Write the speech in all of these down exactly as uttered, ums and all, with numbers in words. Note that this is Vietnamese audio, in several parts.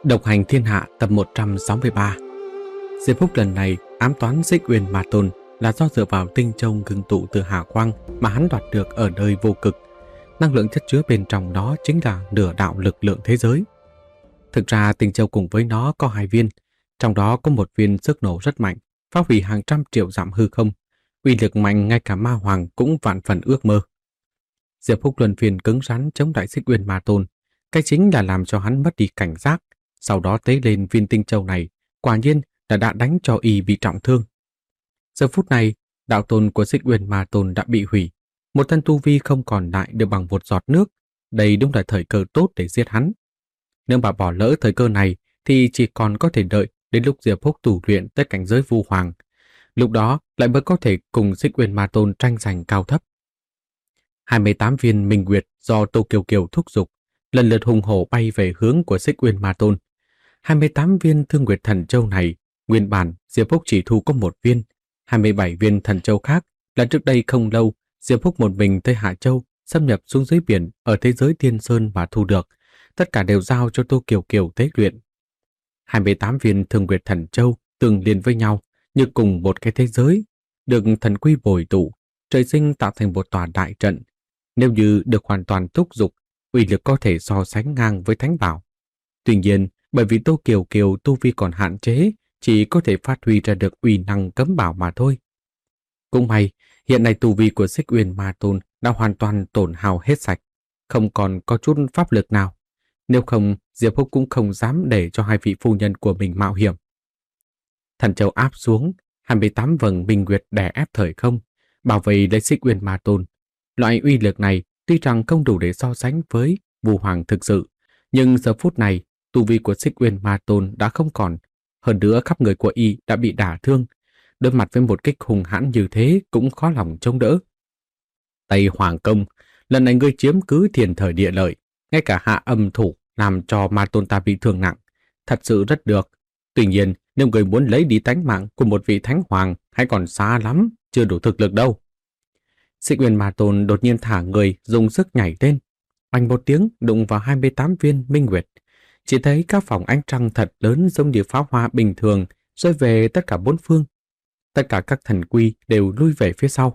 Độc hành thiên hạ tập một trăm sáu mươi ba. Diệp Phúc lần này ám toán Xích Uyên Ma Tôn là do dựa vào tinh châu ngưng tụ từ Hà Quang mà hắn đoạt được ở nơi vô cực. Năng lượng chất chứa bên trong đó chính là nửa đạo lực lượng thế giới. Thực ra tinh châu cùng với nó có hai viên, trong đó có một viên sức nổ rất mạnh, phá hủy hàng trăm triệu dặm hư không, uy lực mạnh ngay cả ma hoàng cũng vạn phần ước mơ. Diệp Phúc luân phiên cứng rắn chống lại Xích Uyên Ma Tôn, cái chính là làm cho hắn mất đi cảnh giác. Sau đó tế lên viên tinh châu này, quả nhiên là đã đánh cho y bị trọng thương. Giờ phút này, đạo tôn của Xích Uyên Ma Tôn đã bị hủy, một thân tu vi không còn lại được bằng một giọt nước. Đây đúng là thời cơ tốt để giết hắn. Nếu mà bỏ lỡ thời cơ này thì chỉ còn có thể đợi đến lúc Diệp Phúc tu luyện tới cảnh giới vu hoàng. Lúc đó lại mới có thể cùng Xích Uyên Ma Tôn tranh giành cao thấp. hai mươi tám viên minh nguyệt do Tô Kiều Kiều thúc giục, lần lượt hùng hổ bay về hướng của Xích Uyên Ma Tôn. hai mươi tám viên Thương Nguyệt Thần Châu này, nguyên bản Diệp Phúc chỉ thu có một viên, hai mươi bảy viên Thần Châu khác là trước đây không lâu Diệp Phúc một mình tới Hạ Châu, xâm nhập xuống dưới biển ở thế giới Thiên Sơn và thu được, tất cả đều giao cho Tô Kiều Kiều tế luyện. hai mươi tám viên Thương Nguyệt Thần Châu tương liên với nhau như cùng một cái thế giới, được thần quy bồi tụ, trời sinh tạo thành một tòa đại trận. Nếu như được hoàn toàn thúc giục, uy lực có thể so sánh ngang với Thánh Bảo. Tuy nhiên, bởi vì Tô Kiều Kiều tu vi còn hạn chế, chỉ có thể phát huy ra được uy năng cấm bảo mà thôi. Cũng may, hiện nay tu vi của Xích Uyên Ma Tôn đã hoàn toàn tổn hao hết sạch, không còn có chút pháp lực nào. Nếu không, Diệp Phúc cũng không dám để cho hai vị phu nhân của mình mạo hiểm. Thần Châu áp xuống, hai mươi tám vầng minh nguyệt đè ép thời không, bảo vệ lấy Xích Uyên Ma Tôn. Loại uy lực này tuy rằng không đủ để so sánh với Vu Hoàng thực sự, nhưng giờ phút này tu vi của Xích Uyên Ma Tôn đã không còn, hơn nữa khắp người của y đã bị đả thương, đối mặt với một kích hung hãn như thế cũng khó lòng chống đỡ. Tây Hoàng Công, lần này ngươi chiếm cứ thiên thời địa lợi, ngay cả hạ âm thủ làm cho Ma Tôn ta bị thương nặng, thật sự rất được. Tuy nhiên, nếu ngươi muốn lấy đi tánh mạng của một vị thánh hoàng hay còn xa lắm, chưa đủ thực lực đâu. Xích Uyên Ma Tôn đột nhiên thả người, dùng sức nhảy lên, oanh một tiếng đụng vào hai mươi tám viên minh nguyệt. Chỉ thấy các vòng ánh trăng thật lớn giống như pháo hoa bình thường rơi về tất cả bốn phương. Tất cả các thần quy đều lui về phía sau.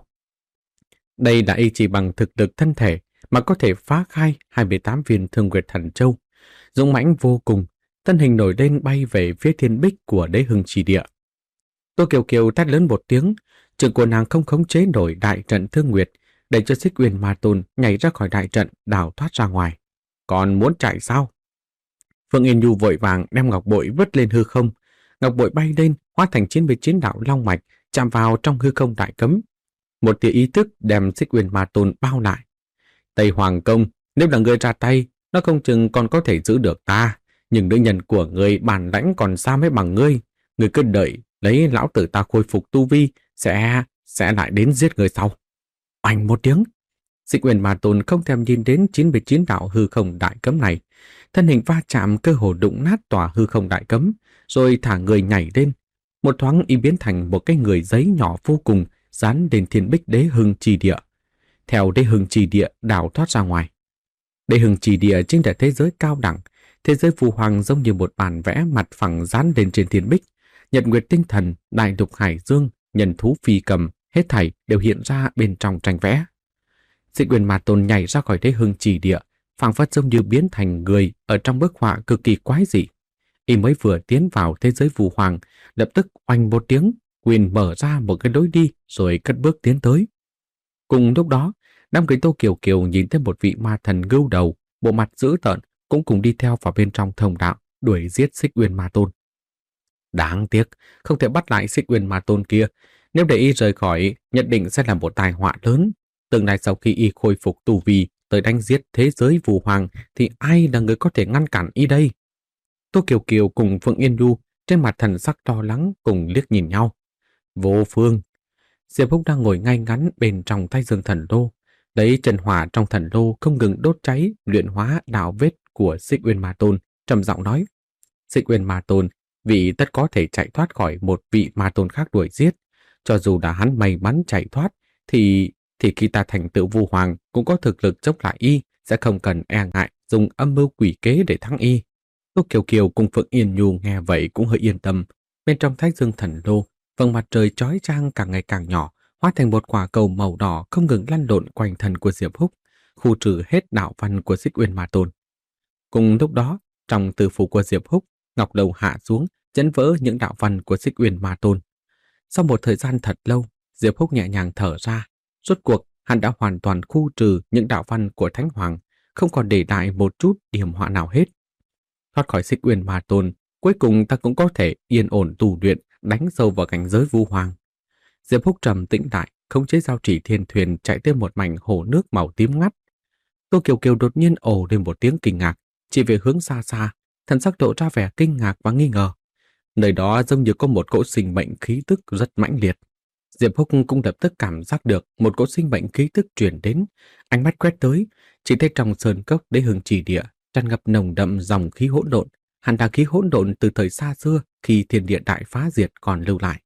Đây là y chỉ bằng thực lực thân thể mà có thể phá khai hai mươi tám viên Thương Nguyệt Thần Châu. Dũng mãnh vô cùng, thân hình nổi lên bay về phía thiên bích của Đế Hưng Trì Địa. Tô Kiều Kiều thét lớn một tiếng, trường của nàng không khống chế nổi đại trận Thương Nguyệt, để cho Xích Uyên Ma Tôn nhảy ra khỏi đại trận, đào thoát ra ngoài. Còn muốn chạy sao? Phương Yên Nhu vội vàng đem ngọc bội vứt lên hư không. Ngọc bội bay lên, hóa thành chín mươi chín đạo long mạch, chạm vào trong hư không đại cấm. Một tia ý thức đem Xích Uyên Ma Tôn bao lại. Tây Hoàng Công, nếu là ngươi ra tay, nó không chừng còn có thể giữ được ta. Nhưng nữ nhân của ngươi bản lãnh còn xa mới bằng ngươi. Ngươi cứ đợi, lấy lão tử ta khôi phục tu vi, sẽ sẽ lại đến giết người sau. Oanh một tiếng, Xích Uyên Ma Tôn không thèm nhìn đến chín mươi chín đạo hư không đại cấm này. Thân hình va chạm cơ hồ đụng nát tòa hư không đại cấm, rồi thả người nhảy lên. Một thoáng y biến thành một cái người giấy nhỏ vô cùng, dán lên thiên bích Đế Hưng Trì Địa. Theo Đế Hưng Trì Địa đào thoát ra ngoài. Đế Hưng Trì Địa chính là thế giới cao đẳng, thế giới phù hoàng giống như một bản vẽ mặt phẳng dán lên trên thiên bích. Nhật nguyệt tinh thần, đại lục hải dương, nhân thú phi cầm, hết thảy đều hiện ra bên trong tranh vẽ. Xích Uyên Ma Tôn nhảy ra khỏi Đế Hưng Trì Địa, phảng phất giống như biến thành người ở trong bức họa cực kỳ quái dị. Y mới vừa tiến vào thế giới phù hoàng, lập tức oanh một tiếng, quyền mở ra một cái lối đi rồi cất bước tiến tới. Cùng lúc đó, đám người Tô Kiều Kiều nhìn thấy một vị ma thần gưu đầu, bộ mặt dữ tợn, cũng cùng đi theo vào bên trong thông đạo, đuổi giết Xích Uyên Ma Tôn. Đáng tiếc, không thể bắt lại Xích Uyên Ma Tôn kia. Nếu để y rời khỏi, nhất định sẽ là một tai họa lớn. Tương lai sau khi y khôi phục tu vi tới đánh giết thế giới phù hoàng, thì ai là người có thể ngăn cản y đây? Tô Kiều Kiều cùng Phượng Yên Nhu trên mặt thần sắc lo lắng cùng liếc nhìn nhau. Vô phương. Diệp Phúc đang ngồi ngay ngắn bên trong Thái Dương Thần Lô, lấy chân hỏa trong thần lô không ngừng đốt cháy, luyện hóa đạo vết của Xích Uyên Ma Tôn, trầm giọng nói: Xích Uyên Ma Tôn, vị tất có thể chạy thoát khỏi một vị ma tôn khác đuổi giết. Cho dù đã hắn may mắn chạy thoát, thì thì khi ta thành tựu Vu Hoàng cũng có thực lực chống lại y, sẽ không cần e ngại dùng âm mưu quỷ kế để thắng y. Tô Kiều Kiều cùng Phượng Yên Nhu nghe vậy cũng hơi yên tâm. Bên trong Thái Dương Thần Lô, vầng mặt trời chói chang càng ngày càng nhỏ, hóa thành một quả cầu màu đỏ không ngừng lăn lộn quanh thân của Diệp Húc, khu trừ hết đạo văn của Xích Uyên Ma Tôn. Cùng lúc đó, trong tư phủ của Diệp Húc, ngọc đầu hạ xuống, chấn vỡ những đạo văn của Xích Uyên Ma Tôn. Sau một thời gian thật lâu, Diệp Húc nhẹ nhàng thở ra. Rốt cuộc, hắn đã hoàn toàn khu trừ những đạo văn của Thánh Hoàng, không còn để lại một chút điểm họa nào hết. Thoát khỏi Xích Uyên Ma Tôn, cuối cùng ta cũng có thể yên ổn tu luyện, đánh sâu vào cảnh giới vu hoàng. Diệp Húc trầm tĩnh lại, khống chế giao chỉ thiên thuyền chạy tới một mảnh hồ nước màu tím ngắt. Tô Kiều Kiều đột nhiên ồ lên một tiếng kinh ngạc, chỉ về hướng xa xa, thần sắc lộ ra vẻ kinh ngạc và nghi ngờ. Nơi đó giống như có một cỗ sinh mệnh khí tức rất mãnh liệt. Diệp Húc cũng lập tức cảm giác được một cỗ sinh mệnh khí tức truyền đến, ánh mắt quét tới, chỉ thấy trong sơn cốc Đế Hưng Chỉ Địa tràn ngập nồng đậm dòng khí hỗn độn, hẳn là khí hỗn độn từ thời xa xưa khi thiên địa đại phá diệt còn lưu lại.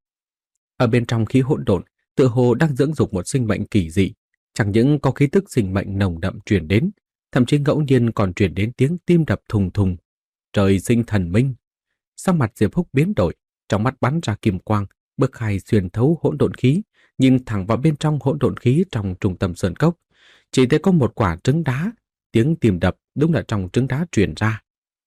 Ở bên trong khí hỗn độn, tựa hồ đang dưỡng dục một sinh mệnh kỳ dị, chẳng những có khí tức sinh mệnh nồng đậm truyền đến, thậm chí ngẫu nhiên còn truyền đến tiếng tim đập thùng thùng. Trời sinh thần minh. Sắc mặt Diệp Húc biến đổi, trong mắt bắn ra kim quang, bước khai xuyên thấu hỗn độn khí, nhìn thẳng vào bên trong hỗn độn khí trong trung tâm sơn cốc. Chỉ thấy có một quả trứng đá, tiếng tim đập đúng là trong trứng đá truyền ra.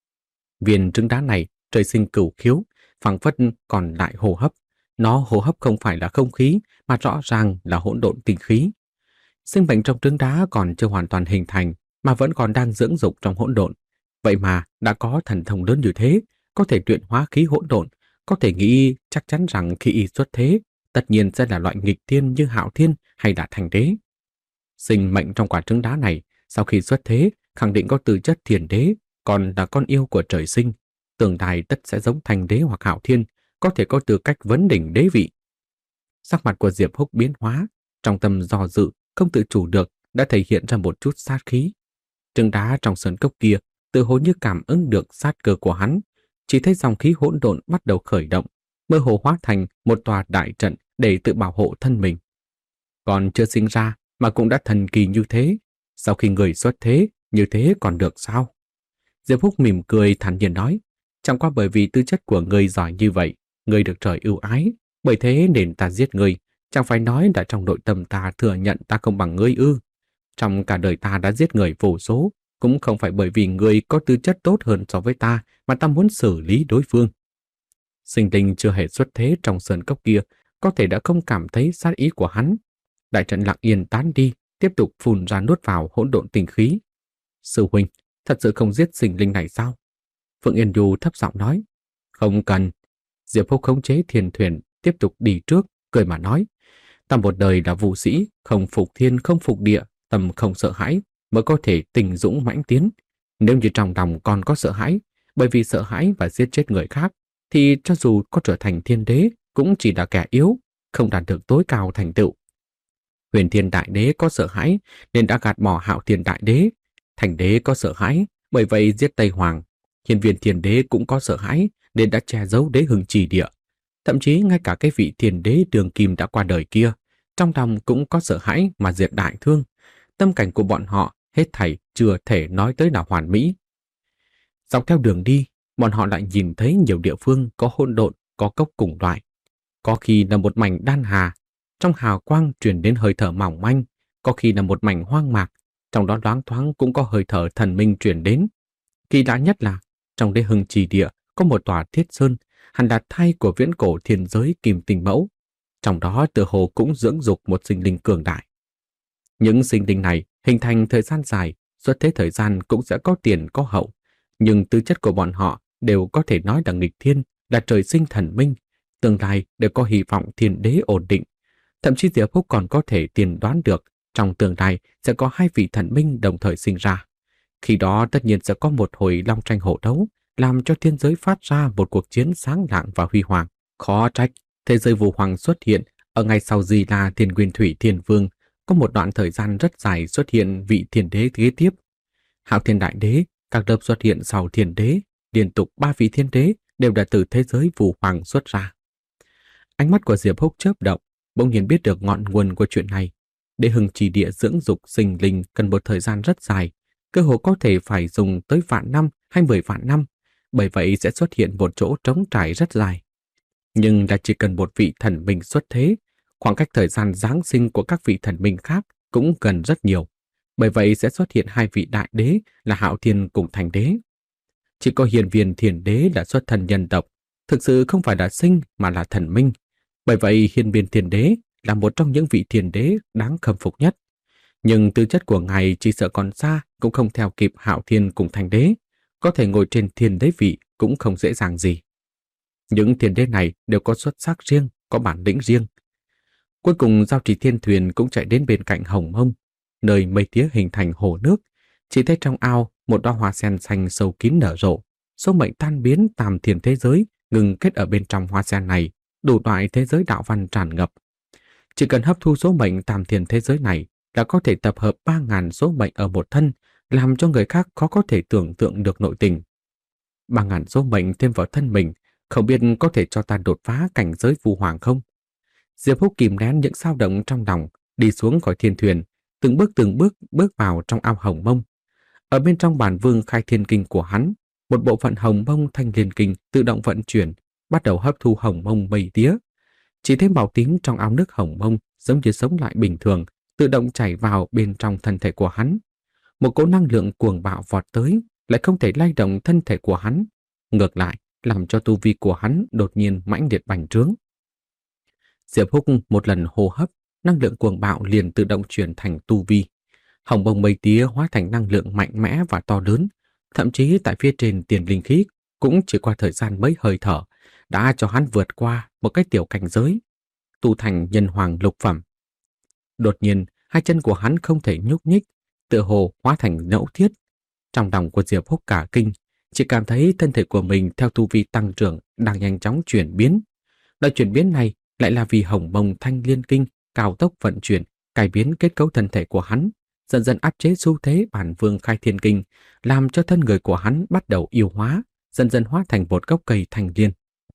Viên trứng đá này trời sinh cửu khiếu, phảng phất còn lại hô hấp. Nó hô hấp không phải là không khí, mà rõ ràng là hỗn độn tinh khí. Sinh mệnh trong trứng đá còn chưa hoàn toàn hình thành, mà vẫn còn đang dưỡng dục trong hỗn độn. Vậy mà đã có thần thông lớn như thế, có thể luyện hóa khí hỗn độn, có thể nghĩ chắc chắn rằng khi y xuất thế, tất nhiên sẽ là loại nghịch thiên như Hạo Thiên hay là Thành Đế. Sinh mệnh trong quả trứng đá này, sau khi xuất thế, khẳng định có tư chất thiên đế, còn là con yêu của trời sinh. Tương lai tất sẽ giống Thành Đế hoặc Hạo Thiên, có thể có tư cách vấn đỉnh đế vị. Sắc mặt của Diệp Húc biến hóa, trong tâm do dự, không tự chủ được, đã thể hiện ra một chút sát khí. Trứng đá trong sơn cốc kia, tự hồ như cảm ứng được sát cơ của hắn, chỉ thấy dòng khí hỗn độn bắt đầu khởi động, mơ hồ hóa thành một tòa đại trận để tự bảo hộ thân mình. Còn chưa sinh ra mà cũng đã thần kỳ như thế, sau khi người xuất thế, như thế còn được sao? Diệp Húc mỉm cười thản nhiên nói, chẳng qua bởi vì tư chất của người giỏi như vậy, người được trời ưu ái, bởi thế nên ta giết người, chẳng phải nói đã trong nội tâm ta thừa nhận ta không bằng ngươi ư. Trong cả đời ta đã giết người vô số, cũng không phải bởi vì người có tư chất tốt hơn so với ta mà ta muốn xử lý đối phương. Sinh linh chưa hề xuất thế trong sơn cốc kia, có thể đã không cảm thấy sát ý của hắn. Đại trận lặng yên tán đi, tiếp tục phun ra nuốt vào hỗn độn tinh khí. Sư huynh, thật sự không giết sinh linh này sao? Phượng Yên Du thấp giọng nói. Không cần. Diệp Húc khống chế thiên thuyền, tiếp tục đi trước, cười mà nói. Ta một đời là vũ sĩ, không phục thiên không phục địa, tâm không sợ hãi, mới có thể tình dũng mãnh tiến. Nếu như trong lòng còn có sợ hãi, bởi vì sợ hãi và giết chết người khác, thì cho dù có trở thành thiên đế, cũng chỉ là kẻ yếu, không đạt được tối cao thành tựu. Huyền Thiên Đại Đế có sợ hãi, nên đã gạt bỏ Hạo Thiên Đại Đế. Thành Đế có sợ hãi, bởi vậy giết Tây Hoàng. Hiên Viên Thiên Đế cũng có sợ hãi, nên đã che giấu Đế Hưng Chỉ Địa. Thậm chí ngay cả cái vị Thiên Đế Đường Kim đã qua đời kia, trong lòng cũng có sợ hãi mà diệt đại thương. Tâm cảnh của bọn họ hết thảy chưa thể nói tới là hoàn mỹ. Dọc theo đường đi, bọn họ lại nhìn thấy nhiều địa phương có hỗn độn, có cốc cùng loại. Có khi là một mảnh đan hà, trong hào quang truyền đến hơi thở mỏng manh, có khi là một mảnh hoang mạc, trong đó loáng thoáng cũng có hơi thở thần minh truyền đến. Kỳ lạ nhất là, trong Đế Hưng Chỉ Địa có một tòa thiết sơn, hẳn là thai của viễn cổ thiên giới Kim Tinh Mẫu. Trong đó tựa hồ cũng dưỡng dục một sinh linh cường đại. Những sinh linh này hình thành thời gian dài, xuất thế thời gian cũng sẽ có tiền có hậu, nhưng tư chất của bọn họ đều có thể nói là nghịch thiên, là trời sinh thần minh, tương lai đều có hy vọng thiên đế ổn định. Thậm chí Diệp Húc còn có thể tiên đoán được trong tương lai sẽ có hai vị thần minh đồng thời sinh ra. Khi đó tất nhiên sẽ có một hồi long tranh hổ đấu, làm cho thiên giới phát ra một cuộc chiến sáng lạng và huy hoàng. Khó trách, thế giới Vũ Hoàng xuất hiện ở ngày sau Di La Thiên Nguyên Thủy Thiên Vương, có một đoạn thời gian rất dài xuất hiện vị thiên đế kế tiếp. Hạo Thiên Đại Đế, các lớp xuất hiện sau thiên đế, liên tục ba vị thiên đế đều đã từ thế giới Vũ Hoàng xuất ra. Ánh mắt của Diệp Húc chớp động, bỗng nhiên biết được ngọn nguồn của chuyện này. Đế Hưng Chỉ Địa dưỡng dục sinh linh cần một thời gian rất dài, cơ hồ có thể phải dùng tới vạn năm hay mười vạn năm, bởi vậy sẽ xuất hiện một chỗ trống trải rất dài. Nhưng là chỉ cần một vị thần minh xuất thế, khoảng cách thời gian giáng sinh của các vị thần minh khác cũng gần rất nhiều. Bởi vậy sẽ xuất hiện hai vị đại đế là Hạo Thiên cùng Thành Đế. Chỉ có Hiên Viên Thiền Đế là xuất thân nhân tộc, thực sự không phải là sinh mà là thần minh. Bởi vậy Hiên Viên Thiền Đế là một trong những vị thiền đế đáng khâm phục nhất. Nhưng tư chất của ngài chỉ sợ còn xa cũng không theo kịp Hạo Thiên cùng Thành Đế, có thể ngồi trên thiên đế vị cũng không dễ dàng gì. Những thiên đế này đều có xuất sắc riêng, có bản lĩnh riêng. Cuối cùng Giao Trì Thiên Thuyền cũng chạy đến bên cạnh Hồng Mông, nơi mây tía hình thành hồ nước. Chỉ thấy trong ao một đóa hoa sen xanh sâu kín nở rộ, số mệnh tan biến tam thiên thế giới ngừng kết ở bên trong hoa sen này, đủ loại thế giới đạo văn tràn ngập. Chỉ cần hấp thu số mệnh tam thiên thế giới này là có thể tập hợp ba ngàn số mệnh ở một thân, làm cho người khác khó có thể tưởng tượng được nội tình. Ba ngàn số mệnh thêm vào thân mình, không biết có thể cho ta đột phá cảnh giới Vu Hoàng không? Diệp Húc kìm nén những dao động trong lòng, đi xuống khỏi thiên thuyền, từng bước từng bước bước vào trong ao Hồng Mông. Ở bên trong bản vương khai thiên kinh của hắn, một bộ phận Hồng Mông thanh liên kinh tự động vận chuyển, bắt đầu hấp thu Hồng Mông mây tía. Chỉ thấy màu tím trong ao nước Hồng Mông giống như sống lại bình thường, tự động chảy vào bên trong thân thể của hắn. Một cỗ năng lượng cuồng bạo vọt tới, lại không thể lay động thân thể của hắn. Ngược lại, làm cho tu vi của hắn đột nhiên mãnh liệt bành trướng. Diệp Húc một lần hô hấp, năng lượng cuồng bạo liền tự động chuyển thành tu vi. Hồng Mông mây tía hóa thành năng lượng mạnh mẽ và to lớn, thậm chí tại phía trên tiền linh khí cũng chỉ qua thời gian mấy hơi thở đã cho hắn vượt qua một cái tiểu cảnh giới, tu thành nhân hoàng lục phẩm. Đột nhiên, hai chân của hắn không thể nhúc nhích, tựa hồ hóa thành nhẫu thiết. Trong lòng của Diệp Húc cả kinh, chỉ cảm thấy thân thể của mình theo tu vi tăng trưởng đang nhanh chóng chuyển biến. Loại chuyển biến này lại là vì Hồng Mông thanh liên kinh cao tốc vận chuyển, cải biến kết cấu thân thể của hắn, dần dần áp chế xu thế bản vương khai thiên kinh, làm cho thân người của hắn bắt đầu yêu hóa, dần dần hóa thành một gốc cây thanh liên.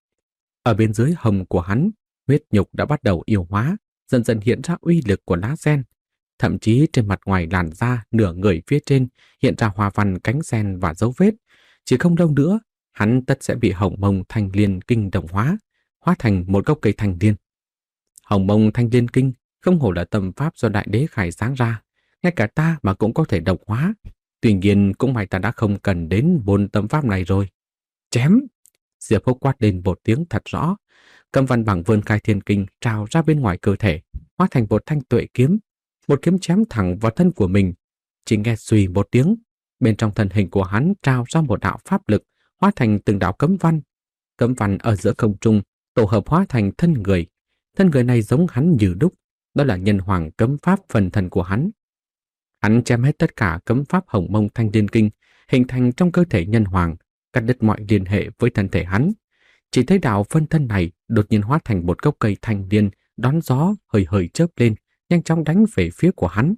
Ở bên dưới hồng của hắn, huyết nhục đã bắt đầu yêu hóa, dần dần hiện ra uy lực của lá sen. Thậm chí trên mặt ngoài làn da nửa người phía trên hiện ra hoa văn cánh sen và dấu vết. Chỉ không lâu nữa, hắn tất sẽ bị Hồng Mông thanh liên kinh đồng hóa, hóa thành một gốc cây thanh liên. Hồng Mông thanh liên kinh không hổ là tâm pháp do đại đế khai sáng ra, ngay cả ta mà cũng có thể độc hóa. Tuy nhiên cũng may ta đã không cần đến bốn tâm pháp này rồi. Chém! Diệp Húc quát lên một tiếng thật rõ, cầm văn bằng vươn khai thiên kinh trào ra bên ngoài cơ thể, hóa thành một thanh tuệ kiếm. Một kiếm chém thẳng vào thân của mình. Chỉ nghe suy một tiếng, bên trong thân hình của hắn trào ra một đạo pháp lực, hóa thành từng đạo cấm văn. Cấm văn ở giữa không trung tổ hợp hóa thành thân người. Thân người này giống hắn như đúc, đó là nhân hoàng cấm pháp phần thân của hắn. Hắn chém hết tất cả cấm pháp Hồng Mông thanh liên kinh, hình thành trong cơ thể nhân hoàng, cắt đứt mọi liên hệ với thân thể hắn. Chỉ thấy đạo phân thân này đột nhiên hóa thành một gốc cây thanh liên, đón gió hơi hơi chớp lên, nhanh chóng đánh về phía của hắn.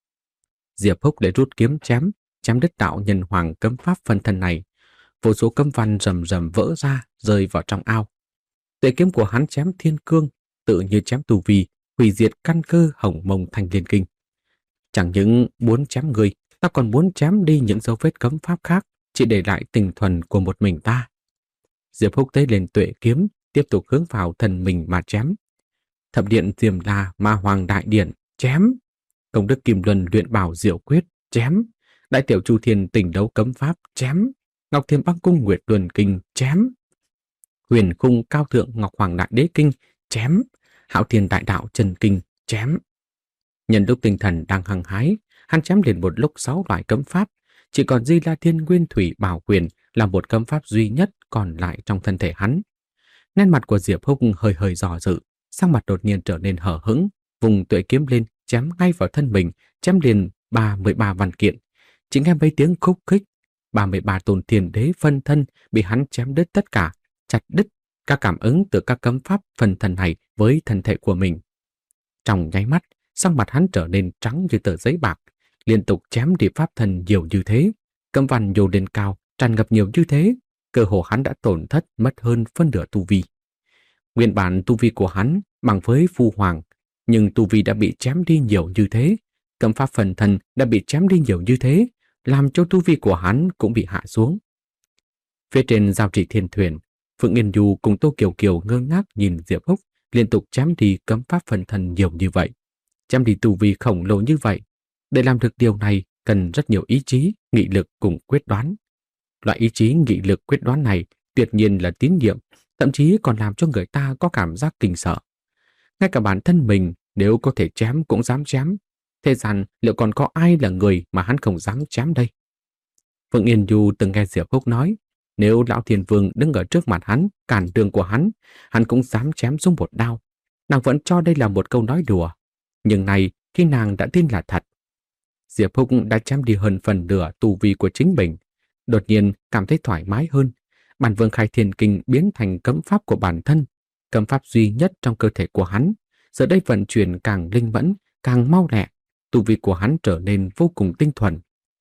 Diệp Húc để rút kiếm chém, chém đứt đạo nhân hoàng cấm pháp phân thân này. Vô số cấm văn rầm rầm vỡ ra, rơi vào trong ao. Tuệ kiếm của hắn chém thiên cương, tự như chém tù vi, hủy diệt căn cơ Hồng Mông thanh liên kinh. Chẳng những muốn chém người, ta còn muốn chém đi những dấu vết cấm pháp khác, chỉ để lại tình thuần của một mình ta. Diệp Húc tế lên tuệ kiếm, tiếp tục hướng vào thân mình mà chém. Thập điện Diêm La Ma Hoàng Đại Điện, chém. Công đức Kim Luân luyện bảo diệu quyết, chém. Đại tiểu Chu Thiên tỉnh đấu cấm pháp, chém. Ngọc Thiềm Băng Cung Nguyệt Luân Kinh, chém. Huyền Khung Cao Thượng Ngọc Hoàng Đại Đế Kinh, chém. Hạo Thiên Đại Đạo Chân Kinh, chém. Nhân lúc tinh thần đang hăng hái, hắn chém liền một lúc sáu loại cấm pháp, chỉ còn Di La Thiên Nguyên Thủy Bảo Quyền là một cấm pháp duy nhất còn lại trong thân thể hắn. Nét mặt của Diệp Húc hơi hơi dò dự, sắc mặt đột nhiên trở nên hờ hững, vùng tuệ kiếm lên chém ngay vào thân mình, chém liền ba mươi ba văn kiện. Chỉ nghe mấy tiếng khúc khích, ba mươi ba tôn thiên đế phân thân bị hắn chém đứt tất cả, chặt đứt các cảm ứng từ các cấm pháp phân thân này với thân thể của mình. Trong nháy mắt, sắc mặt hắn trở nên trắng như tờ giấy bạc, liên tục chém đi pháp thân nhiều như thế, cấm văn nhô lên cao, tràn ngập nhiều như thế, cơ hồ hắn đã tổn thất mất hơn phân nửa tu vi. Nguyên bản tu vi của hắn bằng với Phu Hoàng, nhưng tu vi đã bị chém đi nhiều như thế, cấm pháp phần thân đã bị chém đi nhiều như thế, làm cho tu vi của hắn cũng bị hạ xuống. Phía trên giao chỉ thiên thuyền, Phượng Yên Du cùng Tô Kiều Kiều ngơ ngác nhìn Diệp Húc liên tục chém đi cấm pháp phần thân nhiều như vậy, chém đi tu vi khổng lồ như vậy. Để làm được điều này cần rất nhiều ý chí, nghị lực cùng quyết đoán. Loại ý chí, nghị lực, quyết đoán này tuyệt nhiên là tín nhiệm, thậm chí còn làm cho người ta có cảm giác kinh sợ. Ngay cả bản thân mình nếu có thể chém cũng dám chém. Thế gian liệu còn có ai là người mà hắn không dám chém đây? Phượng Yên Du từng nghe Diệp Húc nói, nếu Lão Thiên Vương đứng ở trước mặt hắn, cản đường của hắn, hắn cũng dám chém xuống một đao. Nàng vẫn cho đây là một câu nói đùa. Nhưng này, khi nàng đã tin là thật, Diệp Húc đã chém đi hơn phần nửa tu vi của chính mình. Đột nhiên cảm thấy thoải mái hơn. Bản Vương Khai Thiên Kinh biến thành cấm pháp của bản thân, cấm pháp duy nhất trong cơ thể của hắn. Giờ đây vận chuyển càng linh mẫn, càng mau lẹ, tu vi của hắn trở nên vô cùng tinh thuần.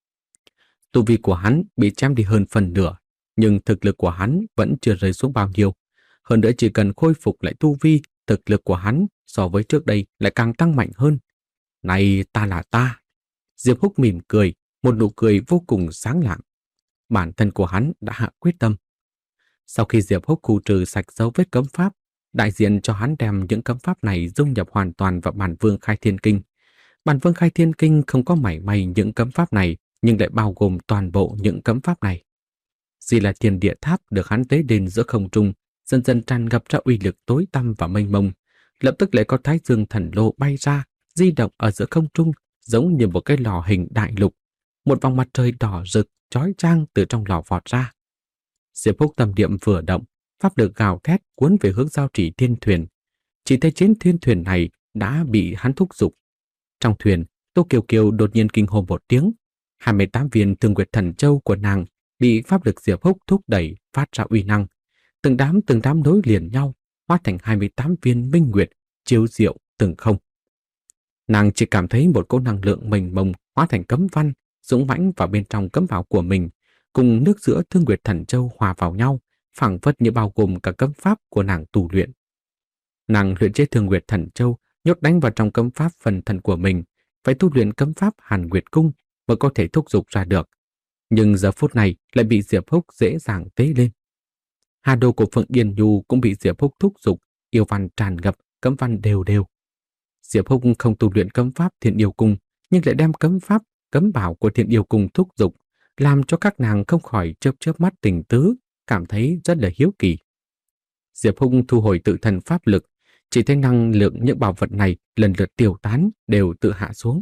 Tu vi của hắn bị chém đi hơn phần nửa, nhưng thực lực của hắn vẫn chưa rơi xuống bao nhiêu. Hơn nữa chỉ cần khôi phục lại tu vi, thực lực của hắn so với trước đây lại càng tăng mạnh hơn. Này, ta là ta. Diệp Húc mỉm cười, một nụ cười vô cùng sáng lạng. Bản thân của hắn đã hạ quyết tâm. Sau khi Diệp Húc khu trừ sạch dấu vết cấm pháp, đại diện cho hắn đem những cấm pháp này dung nhập hoàn toàn vào Bản Vương Khai Thiên Kinh. Bản Vương Khai Thiên Kinh không có mảy may những cấm pháp này, nhưng lại bao gồm toàn bộ những cấm pháp này. Di là Thiên Địa Tháp được hắn tế đến giữa không trung, dần dần tràn ngập ra uy lực tối tăm và mênh mông. Lập tức lại có Thái Dương Thần Lô bay ra, di động ở giữa không trung, giống như một cái lò hình đại lục. Một vòng mặt trời đỏ rực, chói chang từ trong lò vọt ra. Diệp Húc tâm niệm vừa động, pháp lực gào thét cuốn về hướng giao chỉ thiên thuyền. Chỉ thấy trên thiên thuyền này đã bị hắn thúc giục. Trong thuyền, Tô Kiều Kiều đột nhiên kinh hô một tiếng. hai mươi tám viên Thương Nguyệt Thần Châu của nàng bị pháp lực Diệp Húc thúc đẩy phát ra uy năng. Từng đám từng đám nối liền nhau, hóa thành hai mươi tám viên minh nguyệt, chiếu diệu từng không. Nàng chỉ cảm thấy một cỗ năng lượng mênh mông hóa thành cấm văn, dũng mãnh vào bên trong cấm vào của mình, cùng nước giữa Thương Nguyệt Thần Châu hòa vào nhau, phảng phất như bao gồm cả cấm pháp của nàng tu luyện. Nàng luyện chế Thương Nguyệt Thần Châu, nhốt đánh vào trong cấm pháp phần thân của mình, phải tu luyện cấm pháp Hàn Nguyệt Cung mới có thể thúc giục ra được. Nhưng giờ phút này lại bị Diệp Húc dễ dàng tế lên. Hà đồ của Phượng Yên Du cũng bị Diệp Húc thúc giục, yêu văn tràn ngập, cấm văn đều đều. Diệp Húc không tu luyện cấm pháp Thiên Yêu Cung, nhưng lại đem cấm pháp, cấm bảo của Thiên Yêu Cung thúc giục, làm cho các nàng không khỏi chớp chớp mắt tình tứ, cảm thấy rất là hiếu kỳ. Diệp Húc thu hồi tự thân pháp lực, chỉ thấy năng lượng những bảo vật này lần lượt tiêu tán, đều tự hạ xuống.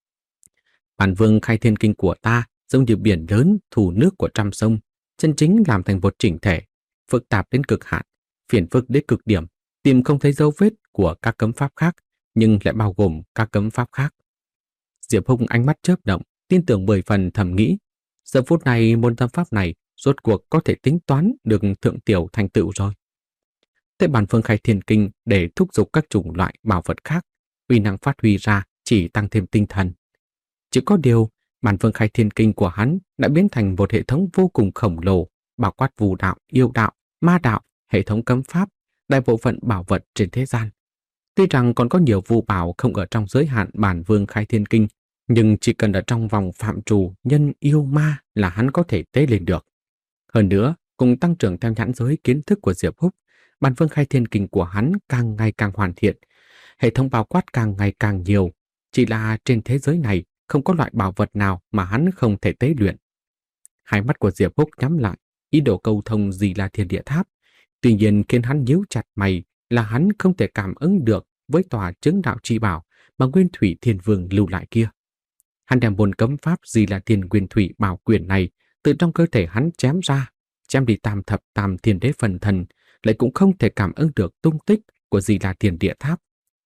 Bản Vương Khai Thiên Kinh của ta giống như biển lớn thủ nước của trăm sông, chân chính làm thành một chỉnh thể, phức tạp đến cực hạn, phiền phức đến cực điểm, tìm không thấy dấu vết của các cấm pháp khác, nhưng lại bao gồm các cấm pháp khác. Diệp Húc ánh mắt chớp động, tin tưởng mười phần thầm nghĩ, giờ phút này môn tâm pháp này rốt cuộc có thể tính toán được thượng tiểu thành tựu rồi. Thế Bản Vương Khai Thiên Kinh để thúc giục các chủng loại bảo vật khác, uy năng phát huy ra chỉ tăng thêm tinh thần. Chỉ có điều, Bản Vương Khai Thiên Kinh của hắn đã biến thành một hệ thống vô cùng khổng lồ, bao quát phù đạo, yêu đạo, ma đạo, hệ thống cấm pháp, đại bộ phận bảo vật trên thế gian. Tuy rằng còn có nhiều phù bảo không ở trong giới hạn Bản Vương Khai Thiên Kinh, nhưng chỉ cần ở trong vòng phạm trù nhân yêu ma là hắn có thể tế lên được. Hơn nữa, cùng tăng trưởng theo nhãn giới kiến thức của Diệp Húc, Bản Vương Khai Thiên Kinh của hắn càng ngày càng hoàn thiện, hệ thống bao quát càng ngày càng nhiều. Chỉ là trên thế giới này không có loại bảo vật nào mà hắn không thể tế luyện. Hai mắt của Diệp Húc nhắm lại, ý đồ câu thông Di La Thiên Địa Tháp. Tuy nhiên khiến hắn nhíu chặt mày là hắn không thể cảm ứng được với tòa chứng đạo chi bảo mà Nguyên Thủy Thiên Vương lưu lại kia. Hắn đem môn cấm pháp Di La Thiên Nguyên Thủy Bảo Quyền này từ trong cơ thể hắn chém ra, chém đi tam thập tam thiên đế phần thần, lại cũng không thể cảm ứng được tung tích của Di La Thiên Địa Tháp.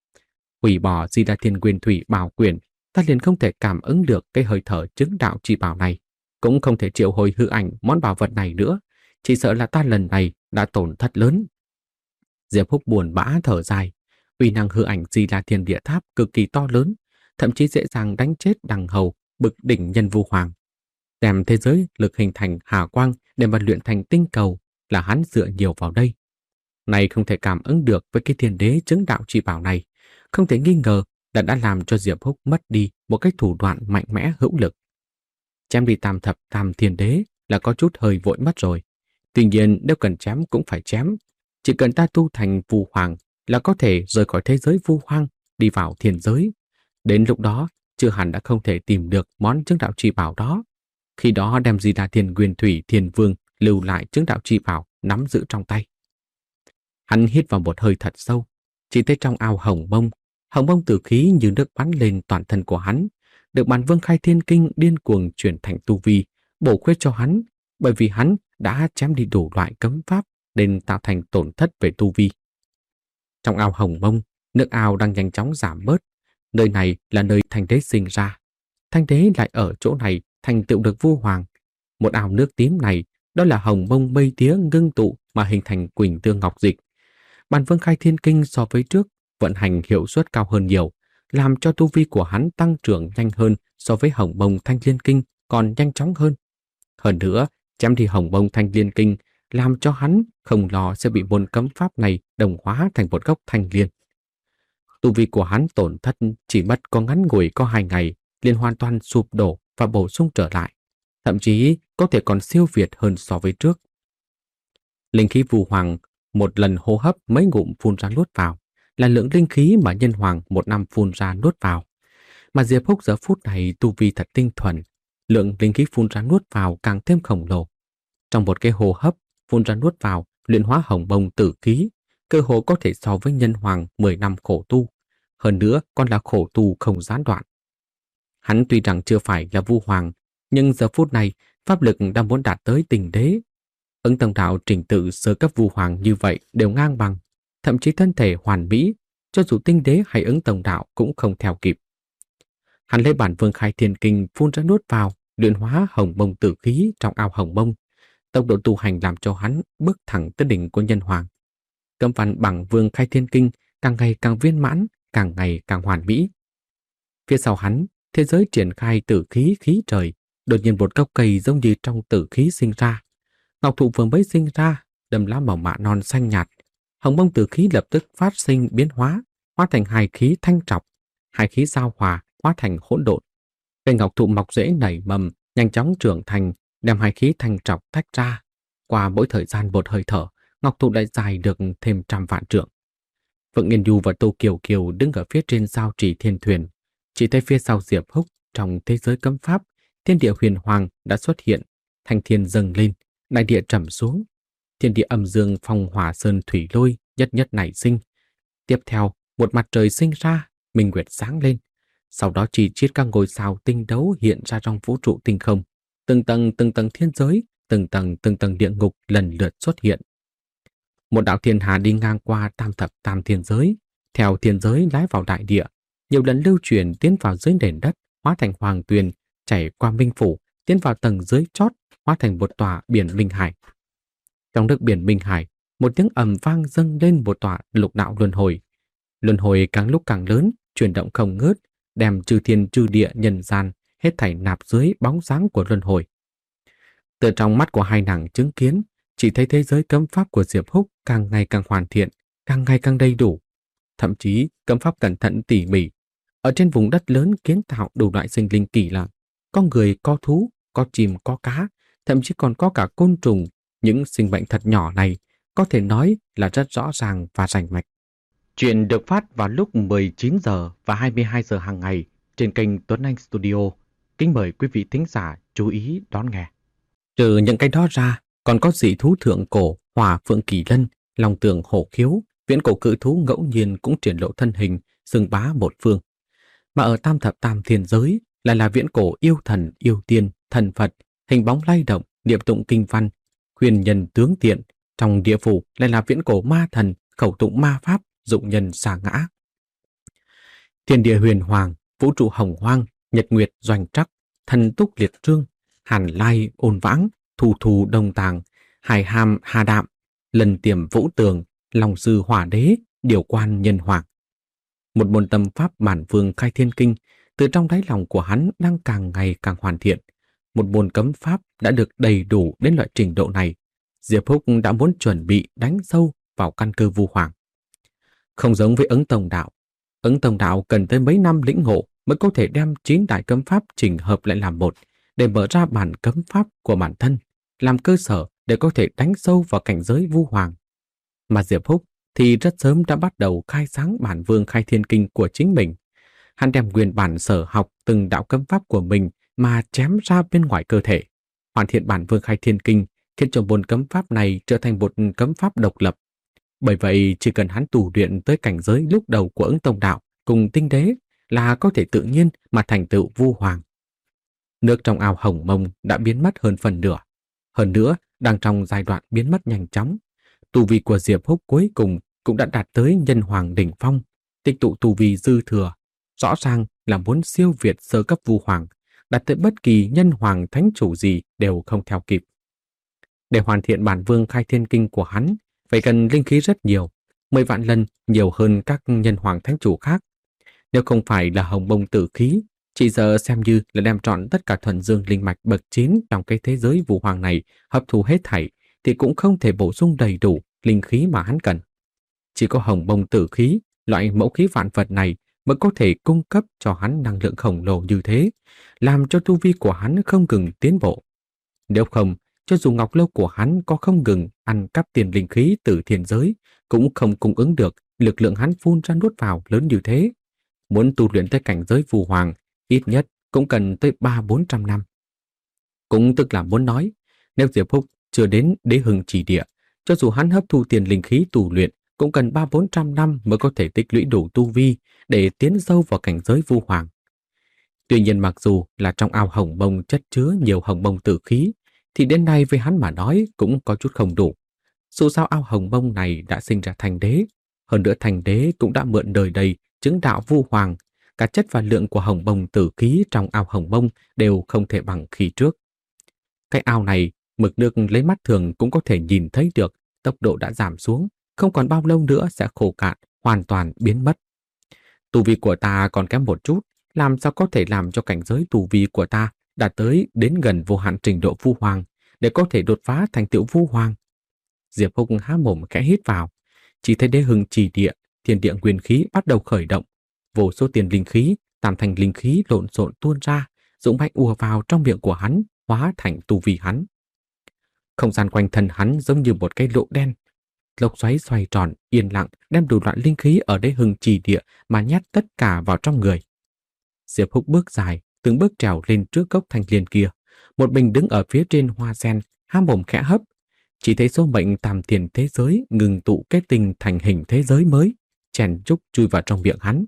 Hủy bỏ Di La Thiên Nguyên Thủy Bảo Quyền, ta liền không thể cảm ứng được cái hơi thở chứng đạo chi bảo này, cũng không thể triệu hồi hư ảnh món bảo vật này nữa, chỉ sợ là ta lần này đã tổn thất lớn. Diệp Húc buồn bã thở dài, uy năng hư ảnh Di La Thiên Địa Tháp cực kỳ to lớn, thậm chí dễ dàng đánh chết đằng hầu, bực đỉnh nhân vu hoàng. Đem thế giới lực hình thành hà quang để mà luyện thành tinh cầu là hắn dựa nhiều vào đây. Này không thể cảm ứng được với cái thiên đế chứng đạo chi bảo này, không thể nghi ngờ là đã làm cho Diệp Húc mất đi một cái thủ đoạn mạnh mẽ hữu lực. Chém đi tam thập tam thiên đế là có chút hơi vội mất rồi. Tuy nhiên nếu cần chém cũng phải chém. Chỉ cần ta tu thành vu hoàng là có thể rời khỏi thế giới vu hoang, đi vào thiên giới. Đến lúc đó, chưa hẳn đã không thể tìm được món chứng đạo chi bảo đó. Khi đó đem Di Đà Thiên Nguyên Thủy Thiên Vương lưu lại chứng đạo chi bảo nắm giữ trong tay. Hắn hít vào một hơi thật sâu, chỉ thấy trong ao hồng mông, hồng mông tử khí như nước bắn lên toàn thân của hắn, được bản Vương Khai Thiên Kinh điên cuồng chuyển thành tu vi, bổ khuyết cho hắn, bởi vì hắn đã chém đi đủ loại cấm pháp nên tạo thành tổn thất về tu vi. Trong ao hồng mông, nước ao đang nhanh chóng giảm bớt. Nơi này là nơi Thanh Đế sinh ra. Thanh Đế lại ở chỗ này thành tựu được vu hoàng. Một ao nước tím này, đó là hồng mông mây tía ngưng tụ mà hình thành quỳnh tương ngọc dịch. Bản Vương Khai Thiên Kinh so với trước vận hành hiệu suất cao hơn nhiều, làm cho tu vi của hắn tăng trưởng nhanh hơn so với hồng mông Thanh Liên Kinh, còn nhanh chóng hơn. Hơn nữa, chém đi hồng mông Thanh Liên Kinh làm cho hắn không lo sẽ bị môn cấm pháp này đồng hóa thành một gốc thanh liên. Tu vi của hắn tổn thất chỉ mất có ngắn ngủi có hai ngày, liền hoàn toàn sụp đổ và bổ sung trở lại, thậm chí có thể còn siêu việt hơn so với trước. Linh khí vu hoàng một lần hô hấp mấy ngụm phun ra nuốt vào, là lượng linh khí mà nhân hoàng một năm phun ra nuốt vào. Mà Diệp Húc giờ phút này tu vi thật tinh thuần, lượng linh khí phun ra nuốt vào càng thêm khổng lồ. Trong một cái hô hấp phun ra nuốt vào, luyện hóa hồng mông tử khí, cơ hồ có thể so với nhân hoàng mười năm khổ tu, hơn nữa còn là khổ tu không gián đoạn. Hắn tuy rằng chưa phải là vu hoàng, nhưng giờ phút này pháp lực đang muốn đạt tới tình đế. Ứng Tông Đạo trình tự sơ cấp vu hoàng như vậy đều ngang bằng, thậm chí thân thể hoàn mỹ, cho dù tinh đế hay Ứng Tông Đạo cũng không theo kịp. Hắn lấy bản Vương Khai Thiên Kinh phun ra nuốt vào, luyện hóa hồng mông tử khí trong ao hồng mông. Tốc độ tu hành làm cho hắn bước thẳng tới đỉnh của nhân hoàng. Cấm văn bằng Vương Khai Thiên Kinh càng ngày càng viên mãn, càng ngày càng hoàn mỹ. Phía sau hắn, thế giới triển khai tử khí khí trời, đột nhiên một gốc cây giống như trong tử khí sinh ra. Ngọc thụ vừa mới sinh ra, đầm lá màu mạ non xanh nhạt, hồng mông tử khí lập tức phát sinh biến hóa, hóa thành hai khí thanh trọc, hai khí giao hòa hóa thành hỗn độn. Cây ngọc thụ mọc rễ nảy mầm, nhanh chóng trưởng thành, đem hai khí thanh trọc tách ra. Qua mỗi thời gian một hơi thở, ngọc thụ lại dài được thêm trăm vạn trượng. Phượng Nghiên Nhu và Tô Kiều Kiều đứng ở phía trên giao trì thiên thuyền, chỉ thấy phía sau Diệp Húc trong thế giới cấm pháp, thiên địa huyền hoàng đã xuất hiện, thanh thiên dâng lên, đại địa trầm xuống, thiên địa âm dương phong hỏa sơn thủy lôi nhất nhất nảy sinh. Tiếp theo, một mặt trời sinh ra, minh nguyệt sáng lên. Sau đó chỉ chiết các ngôi sao tinh đấu hiện ra trong vũ trụ tinh không, từng tầng từng tầng thiên giới, từng tầng từng tầng địa ngục lần lượt xuất hiện. Một đạo thiên hà đi ngang qua tam thập tam thiên giới, theo thiên giới lái vào đại địa, nhiều lần lưu chuyển tiến vào dưới nền đất, hóa thành hoàng tuyền, chảy qua minh phủ, tiến vào tầng dưới chót, hóa thành một tòa biển minh hải. Trong nước biển minh hải, một tiếng ầm vang dâng lên một tòa lục đạo luân hồi. Luân hồi càng lúc càng lớn, chuyển động không ngớt, đem chư thiên chư địa nhân gian hết thảy nạp dưới bóng dáng của luân hồi. Từ trong mắt của hai nàng chứng kiến, chỉ thấy thế giới cấm pháp của Diệp Húc càng ngày càng hoàn thiện, càng ngày càng đầy đủ. Thậm chí cấm pháp cẩn thận tỉ mỉ, ở trên vùng đất lớn kiến tạo đủ loại sinh linh kỳ lạ, có người, có thú, có chim, có cá, thậm chí còn có cả côn trùng. Những sinh mệnh thật nhỏ này có thể nói là rất rõ ràng và rành mạch. Chuyện được phát vào lúc mười chín giờ và hai mươi hai giờ hàng ngày trên kênh Tuấn Anh Studio. Kính mời quý vị thính giả chú ý đón nghe. Trừ những cái đó ra, còn có dị thú thượng cổ, hỏa phượng kỳ lân, long tường hổ khiếu, viễn cổ cự thú ngẫu nhiên cũng triển lộ thân hình, xưng bá một phương. Mà ở tam thập tam thiên giới lại là viễn cổ yêu thần, yêu tiên, thần Phật, hình bóng lay động, niệm tụng kinh văn, huyền nhân tướng tiện. Trong địa phủ lại là viễn cổ ma thần, khẩu tụng ma pháp, dụng nhân xà ngã. Thiên địa huyền hoàng, vũ trụ hồng hoang, nhật nguyệt doanh trắc, thần túc liệt trương, hàn lai ôn vãng, thù thù đông tàng, hải hàm hà đạm, lần tiềm vũ tường, lòng sư hỏa đế, điều quan nhân hoàng. Một môn tâm pháp bản Vương Khai Thiên Kinh từ trong đáy lòng của hắn đang càng ngày càng hoàn thiện. Một môn cấm pháp đã được đầy đủ đến loại trình độ này, Diệp Húc đã muốn chuẩn bị đánh sâu vào căn cơ vu hoàng. Không giống với Ứng Tông Đạo, Ứng Tông Đạo cần tới mấy năm lĩnh ngộ mới có thể đem chín đại cấm pháp chỉnh hợp lại làm một, để mở ra bản cấm pháp của bản thân, làm cơ sở để có thể đánh sâu vào cảnh giới vu hoàng. Mà Diệp Húc thì rất sớm đã bắt đầu khai sáng bản Vương Khai Thiên Kinh của chính mình. Hắn đem nguyên bản sở học từng đạo cấm pháp của mình mà chém ra bên ngoài cơ thể, hoàn thiện bản Vương Khai Thiên Kinh, khiến cho môn cấm pháp này trở thành một cấm pháp độc lập. Bởi vậy, chỉ cần hắn tu luyện tới cảnh giới lúc đầu của Ứng Tông đạo cùng tinh đế là có thể tự nhiên mà thành tựu vu hoàng. Nước trong ao Hồng Mông đã biến mất hơn phần nửa, hơn nữa đang trong giai đoạn biến mất nhanh chóng. Tu vi của Diệp Húc cuối cùng cũng đã đạt tới nhân hoàng đỉnh phong, tích tụ tu vi dư thừa, rõ ràng là muốn siêu việt sơ cấp vu hoàng, đạt tới bất kỳ nhân hoàng thánh chủ gì đều không theo kịp. Để hoàn thiện bản Vương Khai Thiên Kinh của hắn, phải cần linh khí rất nhiều, mười vạn lần nhiều hơn các nhân hoàng thánh chủ khác. Nếu không phải là hồng mông tử khí, chỉ giờ xem như là đem trọn tất cả thuần dương linh mạch bậc chín trong cái thế giới vu hoàng này hấp thu hết thảy, thì cũng không thể bổ sung đầy đủ linh khí mà hắn cần. Chỉ có hồng mông tử khí, loại mẫu khí vạn vật này mới có thể cung cấp cho hắn năng lượng khổng lồ như thế, làm cho tu vi của hắn không ngừng tiến bộ. Nếu không, cho dù ngọc lâu của hắn có không ngừng ăn cắp tiền linh khí từ thiên giới, cũng không cung ứng được lực lượng hắn phun ra nuốt vào lớn như thế. Muốn tu luyện tới cảnh giới vu hoàng, ít nhất cũng cần tới ba bốn trăm năm. Cũng tức là muốn nói, nếu Diệp Húc chưa đến đế hưng chỉ địa, cho dù hắn hấp thu tiền linh khí tu luyện, cũng cần ba bốn trăm năm mới có thể tích lũy đủ tu vi để tiến sâu vào cảnh giới vu hoàng. Tuy nhiên mặc dù là trong ao hồng mông chất chứa nhiều hồng mông tử khí, thì đến nay với hắn mà nói cũng có chút không đủ. Dù sao ao hồng mông này đã sinh ra thành đế, hơn nữa thành đế cũng đã mượn đời đầy chứng đạo vu hoàng, cả chất và lượng của hồng mông tử khí trong ao hồng mông đều không thể bằng khi trước. Cái ao này, mực nước lấy mắt thường cũng có thể nhìn thấy được, tốc độ đã giảm xuống, không còn bao lâu nữa sẽ khô cạn, hoàn toàn biến mất. Tu vi của ta còn kém một chút, làm sao có thể làm cho cảnh giới tu vi của ta đạt tới đến gần vô hạn trình độ vu hoàng, để có thể đột phá thành tựu vu hoàng. Diệp Húc há mồm khẽ hít vào, chỉ thấy đế hưng trì địa, thiên địa nguyên khí bắt đầu khởi động, vô số tiền linh khí, tam thành linh khí lộn xộn tuôn ra, dũng mãnh ùa vào trong miệng của hắn, hóa thành tu vi hắn. Không gian quanh thân hắn giống như một cái lỗ đen, lốc xoáy xoay tròn, yên lặng, đem đủ loại linh khí ở đế hưng trì địa mà nhét tất cả vào trong người. Diệp Húc bước dài, từng bước trèo lên trước gốc thanh liên kia, một mình đứng ở phía trên hoa sen, há mồm khẽ hấp, chỉ thấy số mệnh tam tiền thế giới ngừng tụ kết tinh thành hình thế giới mới, chèn chúc chui vào trong miệng hắn.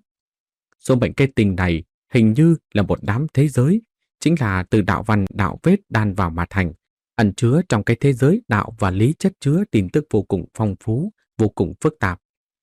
Số mệnh kết tinh này hình như là một đám thế giới, chính là từ đạo văn đạo vết đan vào mà thành, ẩn chứa trong cái thế giới đạo và lý chất chứa tin tức vô cùng phong phú, vô cùng phức tạp.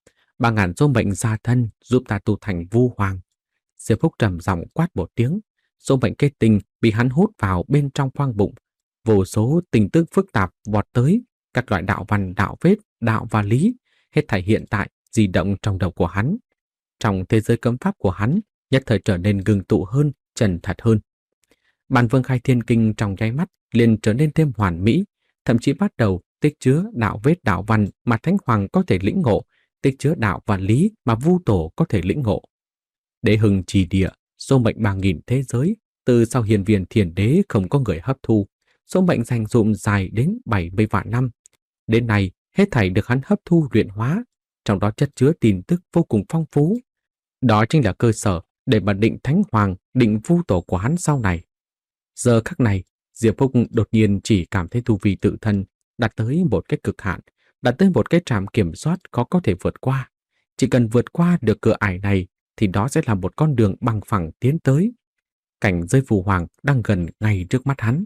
Ba ngàn số mệnh gia thân giúp ta tu thành vu hoàng. Diệp Húc trầm giọng quát một tiếng, số mệnh kết tinh bị hắn hút vào bên trong khoang bụng, vô số tình tức phức tạp vọt tới, các loại đạo văn, đạo vết, đạo và lý, hết thảy hiện tại di động trong đầu của hắn. Trong thế giới cấm pháp của hắn, nhất thời trở nên gừng tụ hơn, trần thật hơn. Bản Vương Khai Thiên Kinh trong nháy mắt liền trở nên thêm hoàn mỹ, thậm chí bắt đầu tích chứa đạo vết đạo văn mà Thánh Hoàng có thể lĩnh ngộ, tích chứa đạo và lý mà Vu Tổ có thể lĩnh ngộ. Đế hưng trì địa, số mệnh ba nghìn thế giới, từ sau hiền viên thiền đế không có người hấp thu, số mệnh dành dụm dài đến bảy mươi vạn năm. Đến nay, hết thảy được hắn hấp thu luyện hóa, trong đó chất chứa tin tức vô cùng phong phú. Đó chính là cơ sở để mà định Thánh Hoàng, định Vu Tổ của hắn sau này. Giờ khắc này, Diệp Húc đột nhiên chỉ cảm thấy tu vi tự thân đạt tới một cái cực hạn, đạt tới một cái trạm kiểm soát khó có thể vượt qua. Chỉ cần vượt qua được cửa ải này, thì đó sẽ là một con đường bằng phẳng tiến tới. Cảnh giới Vu Hoàng đang gần ngay trước mắt hắn.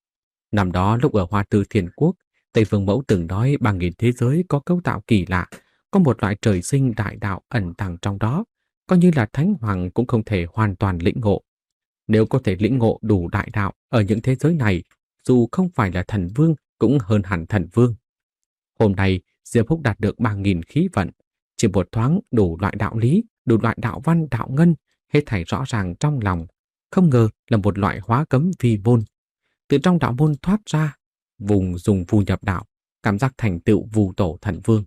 Năm đó lúc ở Hoa Tư Thiên Quốc, Tây Phương Mẫu từng nói ba nghìn thế giới có cấu tạo kỳ lạ, có một loại trời sinh đại đạo ẩn tàng trong đó, coi như là Thánh Hoàng cũng không thể hoàn toàn lĩnh ngộ. Nếu có thể lĩnh ngộ đủ đại đạo ở những thế giới này, dù không phải là thần vương cũng hơn hẳn thần vương. Hôm nay, Diệp Húc đạt được ba nghìn khí vận, chỉ một thoáng đủ loại đạo lý, đủ loại đạo văn, đạo ngân, hết thảy rõ ràng trong lòng, không ngờ là một loại hóa cấm vi môn. Từ trong đạo môn thoát ra, vùng dùng phù nhập đạo, cảm giác thành tựu Vu Tổ thần vương.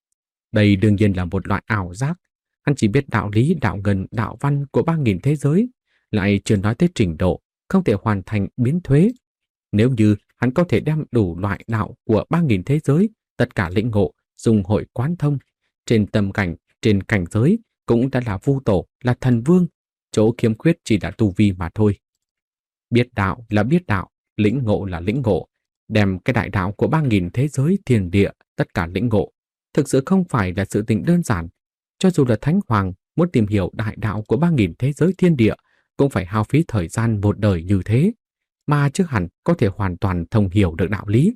Đây đương nhiên là một loại ảo giác, hắn chỉ biết đạo lý, đạo ngân, đạo văn của ba nghìn thế giới, lại chưa nói tới trình độ không thể hoàn thành biến thuế. Nếu như hắn có thể đem đủ loại đạo của ba nghìn thế giới, tất cả lĩnh ngộ, dùng hội quán thông. Trên tâm cảnh, trên cảnh giới, cũng đã là vu tổ, là thần vương, chỗ khiếm khuyết chỉ là tu vi mà thôi. Biết đạo là biết đạo, lĩnh ngộ là lĩnh ngộ, đem cái đại đạo của ba nghìn thế giới thiên địa, tất cả lĩnh ngộ, thực sự không phải là sự tình đơn giản. Cho dù là Thánh Hoàng muốn tìm hiểu đại đạo của ba nghìn thế giới thiên địa, cũng phải hao phí thời gian một đời như thế, mà trước hẳn có thể hoàn toàn thông hiểu được đạo lý.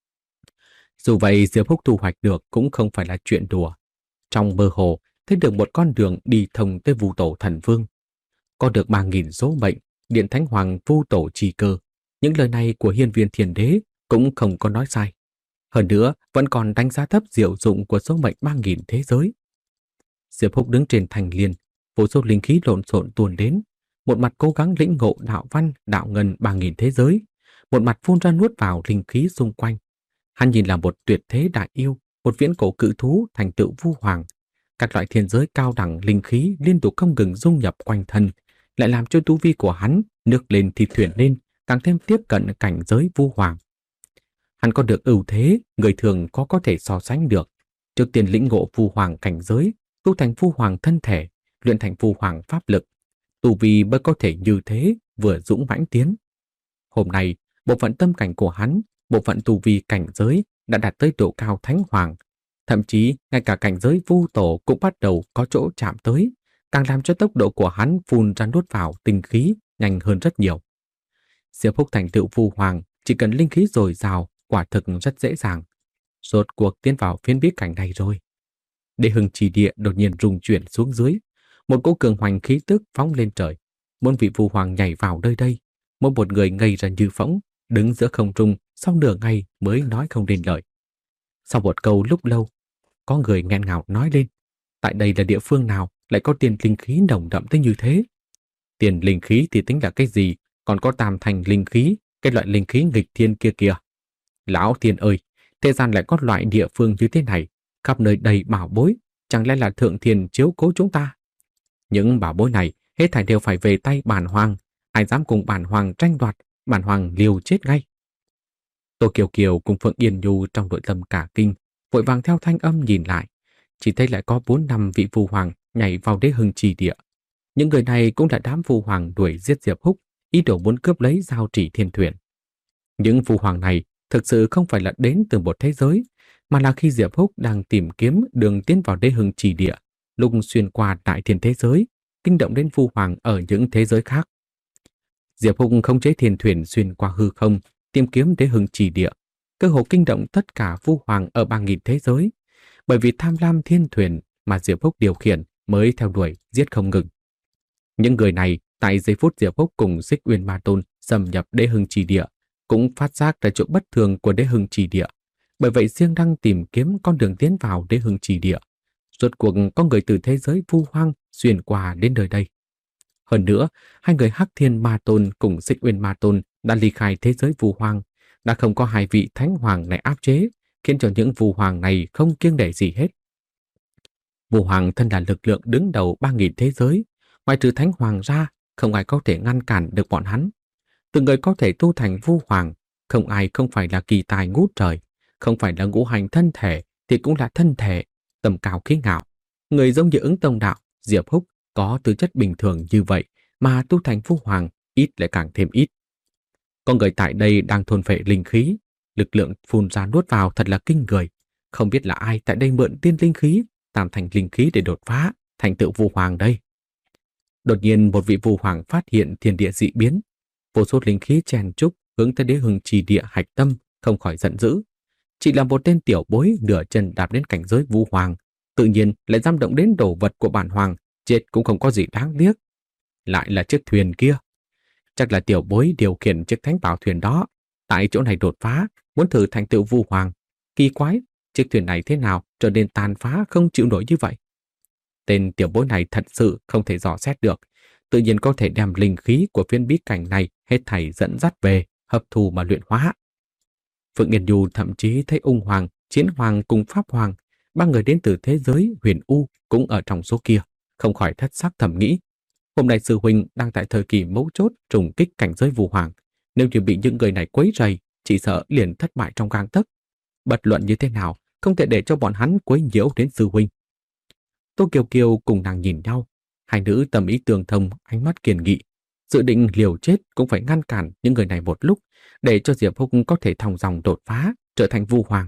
Dù vậy, Diệp Húc thu hoạch được cũng không phải là chuyện đùa. Trong mơ hồ, thấy được một con đường đi thông tới Vu Tổ Thần Vương. Có được ba nghìn số mệnh, Điện Thánh Hoàng Vu Tổ trì cơ. Những lời này của Hiên Viên Thiền Đế cũng không có nói sai. Hơn nữa, vẫn còn đánh giá thấp diệu dụng của số mệnh ba nghìn thế giới. Diệp Húc đứng trên thành liên, vô số linh khí lộn xộn tuôn đến, một mặt cố gắng lĩnh ngộ đạo văn, đạo ngân ba nghìn thế giới, một mặt phun ra nuốt vào linh khí xung quanh. Hắn nhìn là một tuyệt thế đại yêu, một viễn cổ cự thú thành tựu vu hoàng. Các loại thiên giới cao đẳng linh khí liên tục không ngừng dung nhập quanh thân, lại làm cho tu vi của hắn nước lên thì thuyền lên, càng thêm tiếp cận cảnh giới vu hoàng. Hắn có được ưu thế người thường có có thể so sánh được. Trước tiên lĩnh ngộ vu hoàng cảnh giới, tu thành vu hoàng thân thể, luyện thành vu hoàng pháp lực, tu vi mới có thể như thế vừa dũng mãnh tiến. Hôm nay, bộ phận tâm cảnh của hắn, bộ phận tu vi cảnh giới đã đạt tới độ cao thánh hoàng, thậm chí ngay cả cảnh giới vu tổ cũng bắt đầu có chỗ chạm tới, càng làm cho tốc độ của hắn phun ra nuốt vào tinh khí nhanh hơn rất nhiều. Diệp Húc thành tựu vu hoàng chỉ cần linh khí dồi dào, quả thực rất dễ dàng. Rốt cuộc tiến vào phiên bí cảnh này rồi. Đế Hưng Chỉ Địa đột nhiên rung chuyển xuống dưới, một cỗ cường hoành khí tức phóng lên trời. Bốn vị vu hoàng nhảy vào nơi đây, mỗi một người ngây ra như phỗng, đứng giữa không trung, sau nửa ngày mới nói không nên lời. Sau một câu lúc lâu, có người nghẹn ngào nói lên, tại đây là địa phương nào lại có tiền linh khí nồng đậm tới như thế? Tiền linh khí thì tính là cái gì, còn có tam thành linh khí, cái loại linh khí nghịch thiên kia kìa. Lão Thiên ơi, thế gian lại có loại địa phương như thế này, khắp nơi đầy bảo bối, chẳng lẽ là Thượng Thiên chiếu cố chúng ta? Những bảo bối này hết thảy đều phải về tay bản hoàng, ai dám cùng bản hoàng tranh đoạt, bản hoàng liều chết ngay. Tô Kiều Kiều cùng Phượng Yên Nhu trong nội tâm cả kinh, vội vàng theo thanh âm nhìn lại, chỉ thấy lại có bốn năm vị vu hoàng nhảy vào Đế Hưng Trì Địa. Những người này cũng là đám vu hoàng đuổi giết Diệp Húc, ý đồ muốn cướp lấy giao chỉ thiên thuyền. Những vu hoàng này thực sự không phải là đến từ một thế giới, mà là khi Diệp Húc đang tìm kiếm đường tiến vào Đế Hưng Trì Địa, lúc xuyên qua đại thiên thế giới, kinh động đến vu hoàng ở những thế giới khác. Diệp Húc không chế thiên thuyền xuyên qua hư không, tìm kiếm Đế Hưng Trì Địa, cơ hồ kinh động tất cả vu hoàng ở ba nghìn thế giới. Bởi vì tham lam thiên thuyền mà Diệp Húc điều khiển mới theo đuổi giết không ngừng. Những người này tại giây phút Diệp Húc cùng Xích Uyên Ma Tôn xâm nhập Đế Hưng Trì Địa cũng phát giác ra chỗ bất thường của Đế Hưng Trì Địa. Bởi vậy riêng đang tìm kiếm con đường tiến vào Đế Hưng Trì Địa. Rốt cuộc có người từ thế giới vu hoang xuyên qua đến nơi đây. Hơn nữa, hai người Hắc Thiên Ma Tôn cùng Xích Uyên Ma Tôn đã ly khai thế giới vu hoang, đã không có hai vị thánh hoàng này áp chế, khiến cho những vu hoàng này không kiêng nể gì hết. Vu hoàng thân là lực lượng đứng đầu ba nghìn thế giới, ngoài trừ thánh hoàng ra, không ai có thể ngăn cản được bọn hắn. Từng người có thể tu thành vu hoàng, không ai không phải là kỳ tài ngút trời, không phải là ngũ hành thân thể thì cũng là thân thể, tầm cao khí ngạo. Người giống như Ứng Tông Đạo, Diệp Húc có tư chất bình thường như vậy mà tu thành vu hoàng ít lại càng thêm ít. Con người tại đây đang thôn phệ linh khí, lực lượng phun ra nuốt vào thật là kinh người. Không biết là ai tại đây mượn tiên linh khí, tam thành linh khí để đột phá, thành tựu vu hoàng đây. Đột nhiên một vị vu hoàng phát hiện thiên địa dị biến, vô số linh khí chen chúc hướng tới Đế Hưng Trì Địa hạch tâm, không khỏi giận dữ. Chỉ là một tên tiểu bối nửa chân đạp đến cảnh giới vu hoàng, tự nhiên lại dám động đến đồ vật của bản hoàng, chết cũng không có gì đáng tiếc. Lại là chiếc thuyền kia. Chắc là tiểu bối điều khiển chiếc thánh bảo thuyền đó, tại chỗ này đột phá, muốn thử thành tựu vu hoàng. Kỳ quái, chiếc thuyền này thế nào trở nên tàn phá không chịu nổi như vậy? Tên tiểu bối này thật sự không thể dò xét được, tự nhiên có thể đem linh khí của phiên bí cảnh này hết thảy dẫn dắt về, hấp thu mà luyện hóa. Phượng Yên Nhu thậm chí thấy Ung Hoàng, Chiến Hoàng cùng Pháp Hoàng, ba người đến từ thế giới huyền U cũng ở trong số kia, không khỏi thất sắc thầm nghĩ. Hôm nay sư huynh đang tại thời kỳ mấu chốt trùng kích cảnh giới vu hoàng, nếu như bị những người này quấy rầy, chỉ sợ liền thất bại trong gang tấc. Bất luận như thế nào, không thể để cho bọn hắn quấy nhiễu đến sư huynh. Tô Kiều Kiều cùng nàng nhìn nhau, hai nữ tâm ý tương thông, ánh mắt kiên nghị. Dự định liều chết cũng phải ngăn cản những người này một lúc, để cho Diệp Húc có thể thong dòng đột phá, trở thành vu hoàng.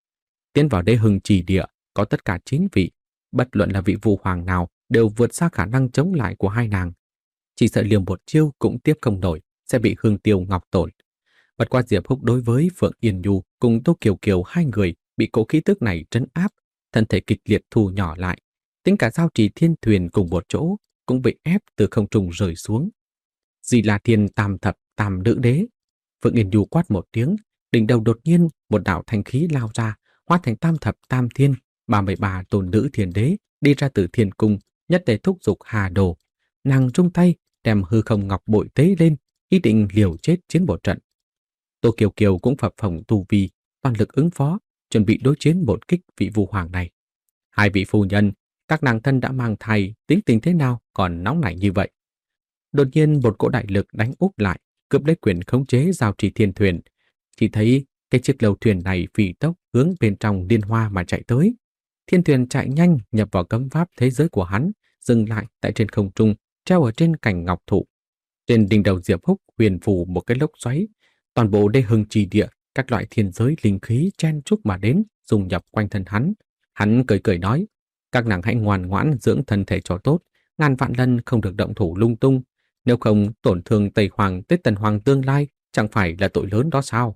Tiến vào đế hưng trì địa, có tất cả chín vị, bất luận là vị vu hoàng nào đều vượt xa khả năng chống lại của hai nàng. Chỉ sợ liều một chiêu cũng tiếp không nổi, sẽ bị Hương Tiêu Ngọc tổn. Bất qua Diệp Húc đối với Phượng Yên Nhu cùng Tô Kiều Kiều hai người bị cỗ khí tức này trấn áp, thân thể kịch liệt thu nhỏ lại, tính cả giao trì thiên thuyền cùng một chỗ cũng bị ép từ không trung rơi xuống. Di La Thiên tam thập tam nữ đế. Phượng Yên Nhu quát một tiếng, đỉnh đầu đột nhiên một đạo thanh khí lao ra, hóa thành tam thập tam thiên, ba mươi ba tôn nữ thiên đế đi ra từ thiên cung, nhất để thúc giục hà đồ. Nàng rung tay đem hư không ngọc bội tế lên, ý định liều chết chiến một trận. Tô Kiều Kiều cũng phập phồng tu vi, toàn lực ứng phó, chuẩn bị đối chiến một kích vị vu hoàng này. Hai vị phu nhân, các nàng thân đã mang thai, tính tình thế nào còn nóng nảy như vậy? Đột nhiên một cỗ đại lực đánh úp lại, cướp lấy quyền khống chế giao trì thiên thuyền. Chỉ thấy cái chiếc lầu thuyền này phi tốc hướng bên trong liên hoa mà chạy tới. Thiên thuyền chạy nhanh nhập vào cấm pháp thế giới của hắn, dừng lại tại trên không trung, treo ở trên cành ngọc thụ. Trên đỉnh đầu Diệp Húc huyền phù một cái lốc xoáy, toàn bộ đế hưng trì địa, các loại thiên giới linh khí chen chúc mà đến, dung nhập quanh thân hắn. Hắn cười cười nói, các nàng hãy ngoan ngoãn dưỡng thân thể cho tốt, ngàn vạn lần không được động thủ lung tung, nếu không tổn thương Tây Hoàng tới Tần Hoàng tương lai chẳng phải là tội lớn đó sao?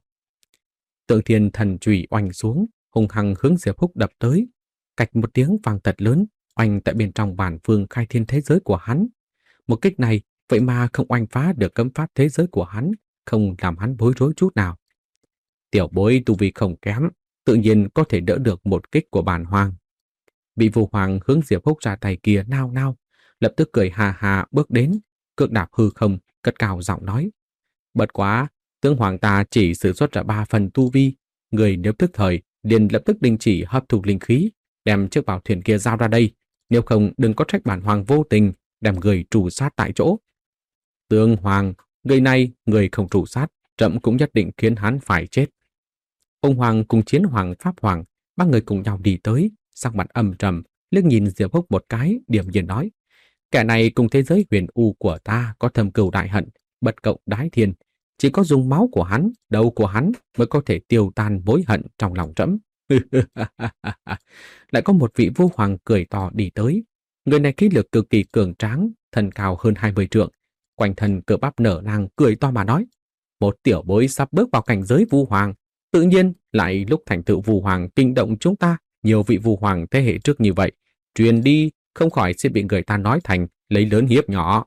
Tượng thiên thần chùy oanh xuống, hung hăng hướng Diệp Húc đập tới. Cạch một tiếng vang thật lớn, oanh tại bên trong bản phương khai thiên thế giới của hắn. Một kích này vậy mà không oanh phá được cấm pháp thế giới của hắn, không làm hắn bối rối chút nào. Tiểu bối tu vi không kém, tự nhiên có thể đỡ được một kích của bản hoàng. Vị vu hoàng hướng Diệp Húc ra tay kia nao nao, lập tức cười hà hà bước đến, cước đạp hư không, cất cao giọng nói: Bất quá, tướng hoàng ta chỉ sử xuất ra ba phần tu vi, người nếu tức thời liền lập tức đình chỉ hấp thụ linh khí, đem chiếc bảo thuyền kia giao ra đây, nếu không đừng có trách bản hoàng vô tình đem người trù sát tại chỗ. Tướng hoàng, người này người không trù sát, trẫm cũng nhất định khiến hắn phải chết. Ông hoàng cùng chiến hoàng pháp hoàng ba người cùng nhau đi tới, sắc mặt âm trầm, liếc nhìn Diệp Húc một cái, điểm nhiên nói: Kẻ này cùng thế giới huyền u của ta có thâm cừu đại hận, bất cộng đái thiên, chỉ có dùng máu của hắn, đầu của hắn mới có thể tiêu tan mối hận trong lòng trẫm. Lại có một vị vô hoàng cười to đi tới. Người này khí lực cực kỳ cường tráng, thân cao hơn hai mươi trượng, quanh thân cơ bắp nở nang, cười to mà nói: Một tiểu bối sắp bước vào cảnh giới vu hoàng, tự nhiên lại lúc thành tựu vu hoàng kinh động chúng ta nhiều vị vu hoàng thế hệ trước như vậy, truyền đi không khỏi sẽ bị người ta nói thành lấy lớn hiếp nhỏ.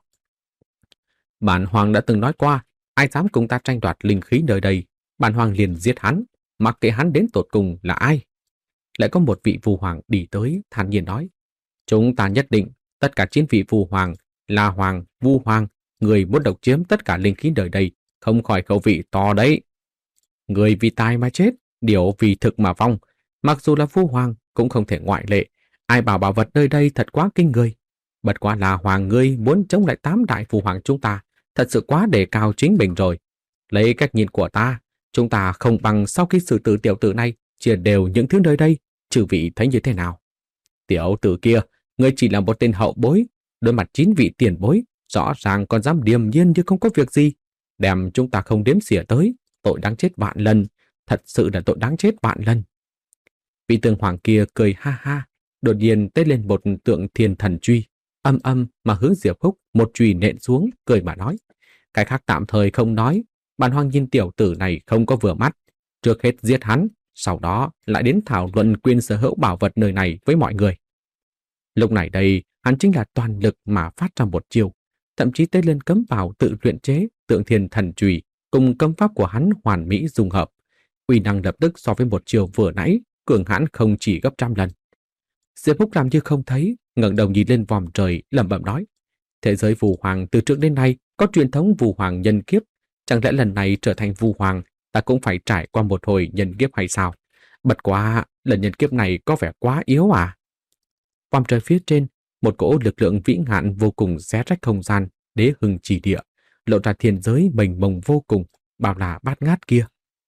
Bản hoàng đã từng nói qua, ai dám cùng ta tranh đoạt linh khí nơi đây, bản hoàng liền giết hắn, mặc kệ hắn đến tột cùng là ai. Lại có một vị vu hoàng đi tới, thản nhiên nói: Chúng ta nhất định tất cả chín vị vu hoàng, La Hoàng, Vu Hoàng, người muốn độc chiếm tất cả linh khí đời đây, không khỏi khẩu vị to đấy. Người vì tài mà chết, điểu vì thực mà vong, mặc dù là Vu Hoàng cũng không thể ngoại lệ. Ai bảo bảo vật nơi đây thật quá kinh người. Bất quá là hoàng ngươi muốn chống lại tám đại Vu Hoàng chúng ta, thật sự quá đề cao chính mình rồi. Lấy cách nhìn của ta, chúng ta không bằng sau khi xử tử tiểu tử này, chia đều những thứ nơi đây, chư vị thấy như thế nào? Tiểu tử kia, ngươi chỉ là một tên hậu bối, đối mặt chín vị tiền bối, rõ ràng còn dám điềm nhiên như không có việc gì, đem chúng ta không đếm xỉa tới, tội đáng chết vạn lần, thật sự là tội đáng chết vạn lần. Vị tướng hoàng kia cười ha ha, đột nhiên tết lên một tượng thiên thần truy, âm âm mà hướng Diệp Húc một chùy nện xuống, cười mà nói: Cái khác tạm thời không nói, bản hoàng nhìn tiểu tử này không có vừa mắt, trước hết giết hắn, sau đó lại đến thảo luận quyền sở hữu bảo vật nơi này với mọi người. Lúc này đây, hắn chính là toàn lực mà phát ra một chiều, thậm chí tết lên cấm bảo tự luyện chế tượng thiên thần chùy cùng cấm pháp của hắn hoàn mỹ dung hợp, uy năng lập tức so với một chiều vừa nãy cường hãn không chỉ gấp trăm lần. Diệp Húc làm như không thấy, ngẩng đầu nhìn lên vòm trời, lẩm bẩm nói: Thế giới Vu Hoàng từ trước đến nay có truyền thống Vu Hoàng nhân kiếp, chẳng lẽ lần này trở thành Vu Hoàng, ta cũng phải trải qua một hồi nhân kiếp hay sao? Bất quá, lần nhân kiếp này có vẻ quá yếu à? Vòm trời phía trên, một cỗ lực lượng vĩ ngạn vô cùng xé rách không gian, đế hưng chỉ địa, lộ ra thiên giới mênh mông vô cùng, bao là bát ngát kia.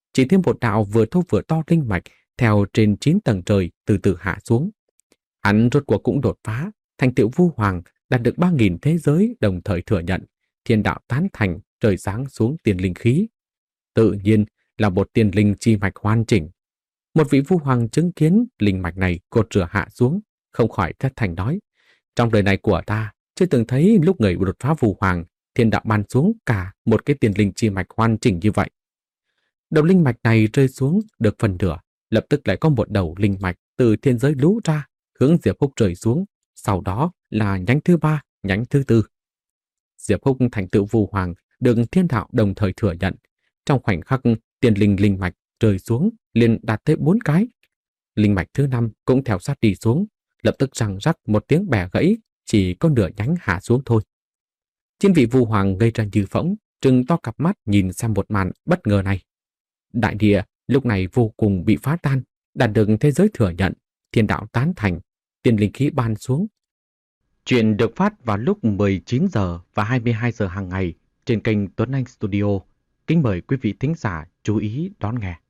chỉ thêm một đạo vừa thô vừa to linh mạch theo trên chín tầng trời từ từ hạ xuống. Hắn rốt cuộc cũng đột phá, thành tựu Vu Hoàng, đạt được ba nghìn thế giới đồng thời thừa nhận, thiên đạo tán thành, trời giáng xuống tiền linh khí. Tự nhiên là một tiền linh chi mạch hoàn chỉnh. Một vị Vu Hoàng chứng kiến linh mạch này cột rửa hạ xuống, không khỏi thất thành nói: trong đời này của ta, chưa từng thấy lúc người đột phá Vu Hoàng, thiên đạo ban xuống cả một cái tiền linh chi mạch hoàn chỉnh như vậy. Đầu linh mạch này rơi xuống được phần nửa, lập tức lại có một đầu linh mạch từ thiên giới lú ra, hướng Diệp Húc rơi xuống, sau đó là nhánh thứ ba, nhánh thứ tư. Diệp Húc thành tựu Vu Hoàng, được thiên đạo đồng thời thừa nhận. Trong khoảnh khắc tiền linh linh mạch rơi xuống, liền đạt tới bốn cái. Linh mạch thứ năm cũng theo sát đi xuống, lập tức răng rắc một tiếng bẻ gãy, chỉ có nửa nhánh hạ xuống thôi. Chín vị Vu Hoàng gây ra như phỗng, trừng to cặp mắt nhìn xem một màn bất ngờ này. Đại địa lúc này vô cùng bị phá tan, đạt được thế giới thừa nhận, thiên đạo tán thành, tiền linh khí ban xuống. Chuyện được phát vào lúc mười chín giờ và hai mươi hai giờ hàng ngày trên kênh Tuấn Anh Studio. Kính mời quý vị thính giả chú ý đón nghe.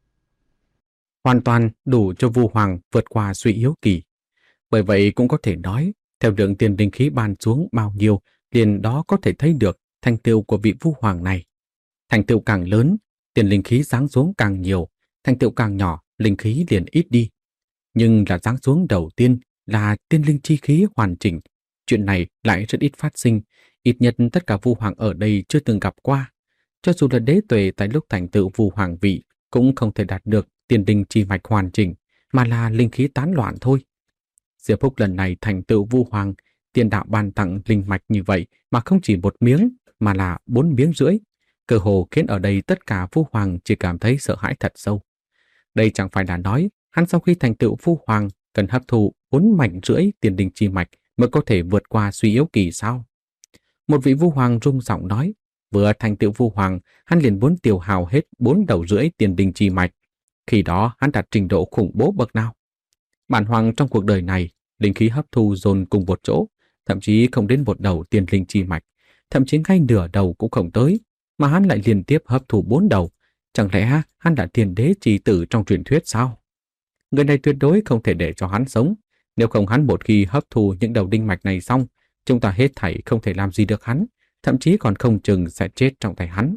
Hoàn toàn đủ cho Vu Hoàng vượt qua suy yếu kỳ. Bởi vậy cũng có thể nói, theo lượng tiền linh khí ban xuống bao nhiêu, liền đó có thể thấy được thành tựu của vị Vu Hoàng này. Thành tựu càng lớn, tiền linh khí giáng xuống càng nhiều, thành tựu càng nhỏ, linh khí liền ít đi. Nhưng là giáng xuống đầu tiên là tiên linh chi khí hoàn chỉnh. Chuyện này lại rất ít phát sinh, ít nhất tất cả Vu Hoàng ở đây chưa từng gặp qua. Cho dù là đế tuệ tại lúc thành tựu Vu Hoàng vị cũng không thể đạt được tiền linh chi mạch hoàn chỉnh, mà là linh khí tán loạn thôi. Diệp Húc lần này thành tựu Vu Hoàng, tiền đạo ban tặng linh mạch như vậy mà không chỉ một miếng, mà là bốn miếng rưỡi. Cơ hồ khiến ở đây tất cả Vu Hoàng chỉ cảm thấy sợ hãi thật sâu. Đây chẳng phải là nói hắn sau khi thành tựu Vu Hoàng cần hấp thụ bốn mảnh rưỡi tiền linh chi mạch mới có thể vượt qua suy yếu kỳ sao? Một vị Vu Hoàng rung giọng nói, vừa thành tựu Vu Hoàng, hắn liền muốn tiêu hao hết bốn đầu rưỡi tiền linh chi mạch. Khi đó hắn đạt trình độ khủng bố bậc nào? Bản Hoàng trong cuộc đời này, linh khí hấp thu dồn cùng một chỗ, thậm chí không đến một đầu tiền linh chi mạch, thậm chí ngay nửa đầu cũng không tới, mà hắn lại liên tiếp hấp thụ bốn đầu. Chẳng lẽ hắn đã tiền đế chi tử trong truyền thuyết sao? Người này tuyệt đối không thể để cho hắn sống. Nếu không hắn một khi hấp thu những đầu đinh mạch này xong, chúng ta hết thảy không thể làm gì được hắn, thậm chí còn không chừng sẽ chết trong tay hắn.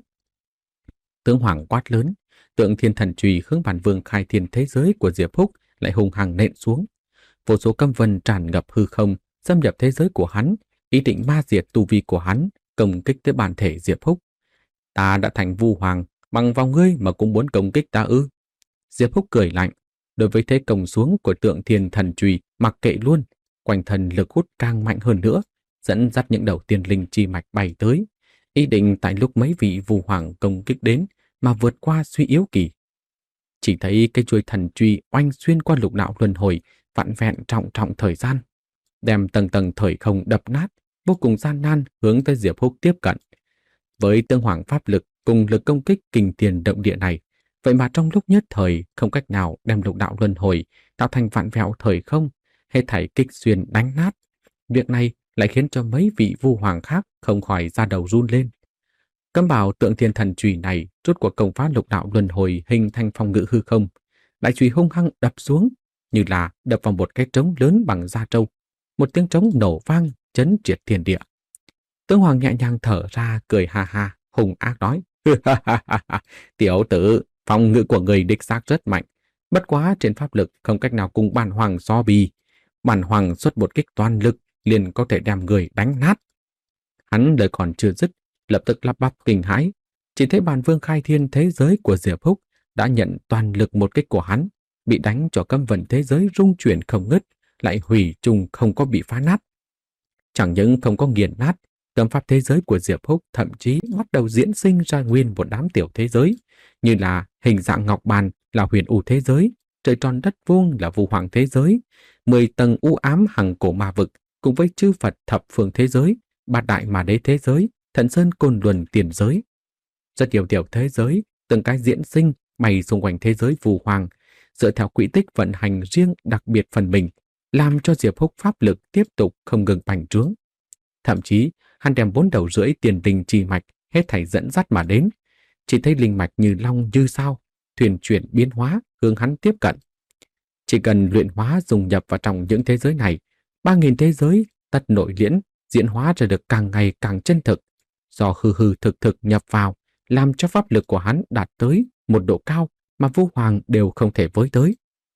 Tướng Hoàng quát lớn, tượng thiên thần chùy hướng bản vương khai thiên thế giới của Diệp Húc lại hùng hăng nện xuống. Vô số cấm vân tràn ngập hư không, xâm nhập thế giới của hắn, ý định ma diệt tu vi của hắn, công kích tới bản thể Diệp Húc. Ta đã thành Vu Hoàng, bằng vào ngươi mà cũng muốn công kích ta ư? Diệp Húc cười lạnh, đối với thế công xuống của tượng thiên thần chùy mặc kệ luôn, quanh thân lực hút càng mạnh hơn nữa, dẫn dắt những đầu tiên linh chi mạch bay tới, ý định tại lúc mấy vị Vu Hoàng công kích đến mà vượt qua suy yếu kỳ. Chỉ thấy cái chuôi thần chùy oanh xuyên qua lục đạo luân hồi, vặn vẹn trọng trọng thời gian, đem tầng tầng thời không đập nát, vô cùng gian nan hướng tới Diệp Húc tiếp cận. Với tương hoàng pháp lực cùng lực công kích kinh tiền động địa này, vậy mà trong lúc nhất thời không cách nào đem lục đạo luân hồi tạo thành vạn vẹo thời không, hết thảy kích xuyên đánh nát. Việc này lại khiến cho mấy vị Vu Hoàng khác không khỏi ra đầu run lên. Cấm bảo tượng thiên thần chùy này rút cuộc công phá lục đạo luân hồi hình thành phòng ngự hư không, đại chùy hung hăng đập xuống, như là đập vào một cái trống lớn bằng da trâu. Một tiếng trống nổ vang chấn triệt thiên địa. Tướng Hoàng nhẹ nhàng thở ra, cười ha ha, hung ác nói: tiểu tử, phòng ngự của người đích xác rất mạnh, bất quá trên pháp lực không cách nào cùng bản hoàng so bì. Bản hoàng xuất một kích toàn lực liền có thể đem người đánh nát. Hắn lời còn chưa dứt, lập tức lắp bắp kinh hãi, chỉ thấy bản vương khai thiên thế giới của Diệp Húc đã nhận toàn lực một kích của hắn, bị đánh cho cấm vận thế giới rung chuyển không ngớt, lại hủy trùng không có bị phá nát. Chẳng những không có nghiền nát, cấm pháp thế giới của Diệp Húc thậm chí bắt đầu diễn sinh ra nguyên một đám tiểu thế giới, như là hình dạng ngọc bàn là huyền u thế giới, trời tròn đất vuông là Vu Hoàng thế giới, mười tầng u ám hằng cổ ma vực cùng với chư Phật thập phương thế giới, bát đại ma đế thế giới, thần sơn côn luân tiền giới. Rất nhiều tiểu thế giới, từng cái diễn sinh bày xung quanh thế giới Vu Hoàng, dựa theo quỹ tích vận hành riêng đặc biệt phần mình, làm cho Diệp Húc pháp lực tiếp tục không ngừng bành trướng. Thậm chí, hắn đem bốn đầu rưỡi tiền linh chi mạch hết thảy dẫn dắt mà đến. Chỉ thấy linh mạch như long như sao, thuyền chuyển biến hóa hướng hắn tiếp cận. Chỉ cần luyện hóa dùng nhập vào trong những thế giới này, ba nghìn thế giới tất nội liễn diễn hóa ra được càng ngày càng chân thực, do hư hư thực thực nhập vào, làm cho pháp lực của hắn đạt tới một độ cao mà Vu Hoàng đều không thể với tới.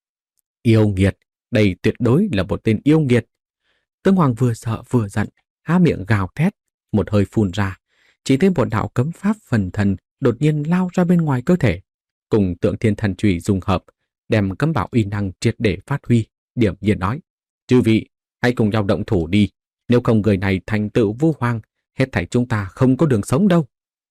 Yêu nghiệt, đây tuyệt đối là một tên yêu nghiệt. Tướng Hoàng vừa sợ vừa giận, há miệng gào thét, một hơi phun ra, chỉ thấy một đạo cấm pháp phần thần đột nhiên lao ra bên ngoài cơ thể, cùng Tượng Thiên Thần Chùy dùng hợp, đem cấm bảo uy năng triệt để phát huy. Điểm nhiên nói: "Chư vị, hãy cùng nhau động thủ đi, nếu không người này thành tựu Vu Hoàng, hết thảy chúng ta không có đường sống đâu."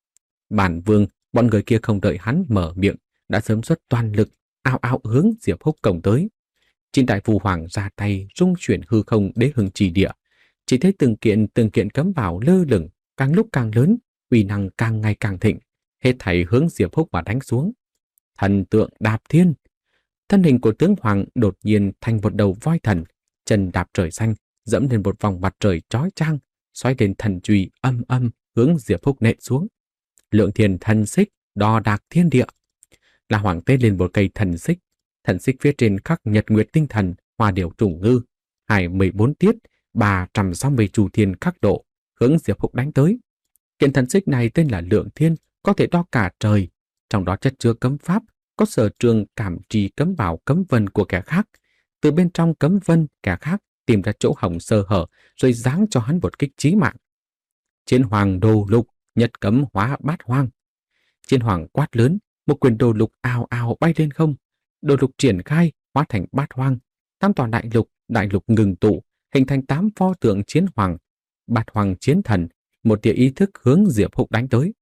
Bản Vương, bọn người kia không đợi hắn mở miệng, đã sớm xuất toàn lực, ao ao hướng Diệp Húc công tới. Chín đại Vu Hoàng ra tay rung chuyển hư không đế hưng trì địa, chỉ thấy từng kiện từng kiện cấm bảo lơ lửng, càng lúc càng lớn, uy năng càng ngày càng thịnh, hết thảy hướng Diệp Húc mà đánh xuống. Thần tượng đạp thiên, thân hình của tướng Hoàng đột nhiên thành một đầu voi thần, chân đạp trời xanh, dẫm lên một vòng mặt trời chói chang, xoay lên thần chùy âm âm hướng Diệp Húc nện xuống. Lượng thiên thần xích đo đạc thiên địa, là Hoàng tê lên một cây thần xích, thần xích phía trên khắc nhật nguyệt tinh thần, hoa điểu trùng ngư, hải mười bốn tiết, ba trăm sáu mươi chu thiên khắc độ, hướng Diệp Húc đánh tới. Kiện thần xích này tên là Lượng Thiên, có thể đo cả trời, trong đó chất chứa cấm pháp, có sở trường cảm trì cấm bảo cấm vân của kẻ khác, từ bên trong cấm vân kẻ khác tìm ra chỗ hỏng sơ hở, rồi giáng cho hắn một kích chí mạng. Chiến Hoàng đồ lục, nhật cấm hóa bát hoang. Chiến Hoàng quát lớn, một quyền đồ lục ào ào bay lên không, đồ lục triển khai hóa thành bát hoang, tam tòa đại lục, đại lục ngừng tụ, hình thành tám pho tượng Chiến Hoàng, bát hoang chiến thần, một tia ý thức hướng Diệp Húc đánh tới.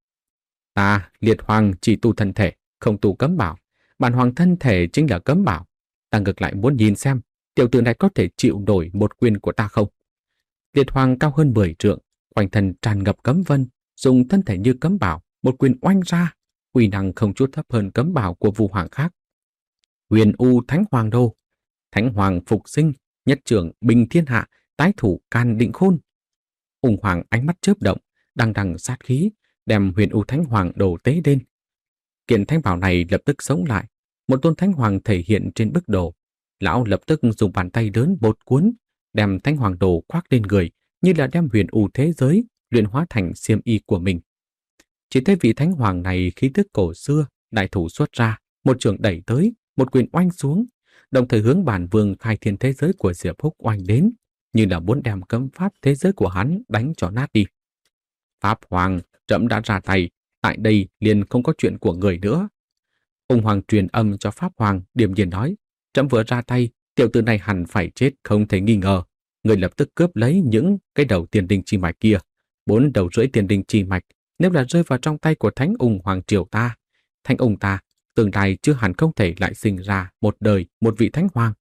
Ta, Liệt Hoàng chỉ tu thân thể, không tu cấm bảo, bản hoàng thân thể chính là cấm bảo, ta ngược lại muốn nhìn xem tiểu tử này có thể chịu nổi một quyền của ta không. Liệt Hoàng cao hơn mười trượng, quanh thân tràn ngập cấm vân, dùng thân thể như cấm bảo, một quyền oanh ra, uy năng không chút thấp hơn cấm bảo của Vu Hoàng khác. Huyền U Thánh Hoàng Đô, Thánh Hoàng phục sinh, nhất trưởng bình thiên hạ, tái thủ can định khôn. Ung Hoàng ánh mắt chớp động, đằng đằng sát khí, đem Huyền U Thánh Hoàng Đồ tế lên. Kiện thánh bảo này lập tức sống lại, một tôn Thánh Hoàng thể hiện trên bức đồ. Lão lập tức dùng bàn tay lớn bột cuốn, đem Thánh Hoàng Đồ khoác lên người, như là đem Huyền U thế giới luyện hóa thành xiêm y của mình. Chỉ thấy vị Thánh Hoàng này khí tức cổ xưa, đại thủ xuất ra, một trường đẩy tới, một quyền oanh xuống, đồng thời hướng Bản Vương khai thiên thế giới của Diệp Húc oanh đến, như là muốn đem cấm pháp thế giới của hắn đánh cho nát đi. Pháp Hoàng, trẫm đã ra tay, tại đây liền không có chuyện của người nữa. Ung Hoàng truyền âm cho Pháp Hoàng, điềm nhiên nói, trẫm vừa ra tay, tiểu tử này hẳn phải chết không thể nghi ngờ. Người lập tức cướp lấy những cái đầu tiền đình chi mạch kia, bốn đầu rưỡi tiền đình chi mạch, nếu là rơi vào trong tay của Thánh Ung Hoàng triều ta, Thánh Ung ta, tương lai chưa hẳn không thể lại sinh ra một đời một vị Thánh Hoàng.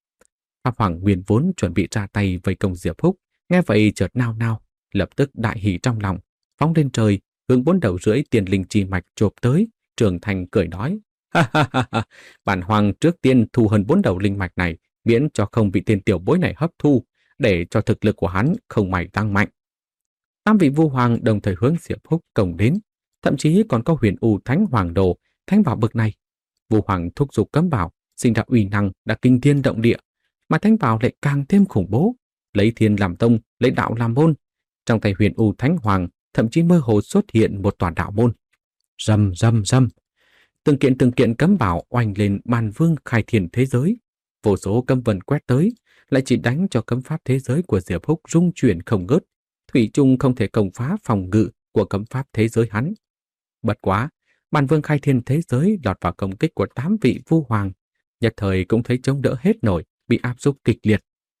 Pháp Hoàng nguyên vốn chuẩn bị ra tay vây công Diệp Húc, nghe vậy chợt nao nao, lập tức đại hỉ trong lòng, phóng lên trời, hướng bốn đầu rưỡi tiền linh chi mạch chộp tới, trưởng thành cười nói, ha ha ha ha, bản Hoàng trước tiên thu hơn bốn đầu linh mạch này, miễn cho không bị tên tiểu bối này hấp thu, để cho thực lực của hắn không mảy tăng mạnh. Tam vị Vu Hoàng đồng thời hướng Diệp Húc công đến, thậm chí còn có Huyền U Thánh Hoàng Đồ, thánh bảo bực này. Vu Hoàng thúc giục cấm bảo, sinh ra uy năng đã kinh thiên động địa, mà thánh bảo lại càng thêm khủng bố, lấy thiên làm tông, lấy đạo làm môn. Trong tay Huyền U Thánh Hoàng thậm chí mơ hồ xuất hiện một tòa đạo môn. Rầm rầm rầm, từng kiện từng kiện cấm bảo oanh lên Bản Vương khai thiên thế giới, vô số cấm vân quét tới, lại chỉ đánh cho cấm pháp thế giới của Diệp Húc rung chuyển không ngớt, thủy chung không thể công phá phòng ngự của cấm pháp thế giới hắn. Bất quá, Bản Vương khai thiên thế giới lọt vào công kích của tám vị Vu Hoàng, nhất thời cũng thấy chống đỡ hết nổi, bị áp xúc kịch liệt.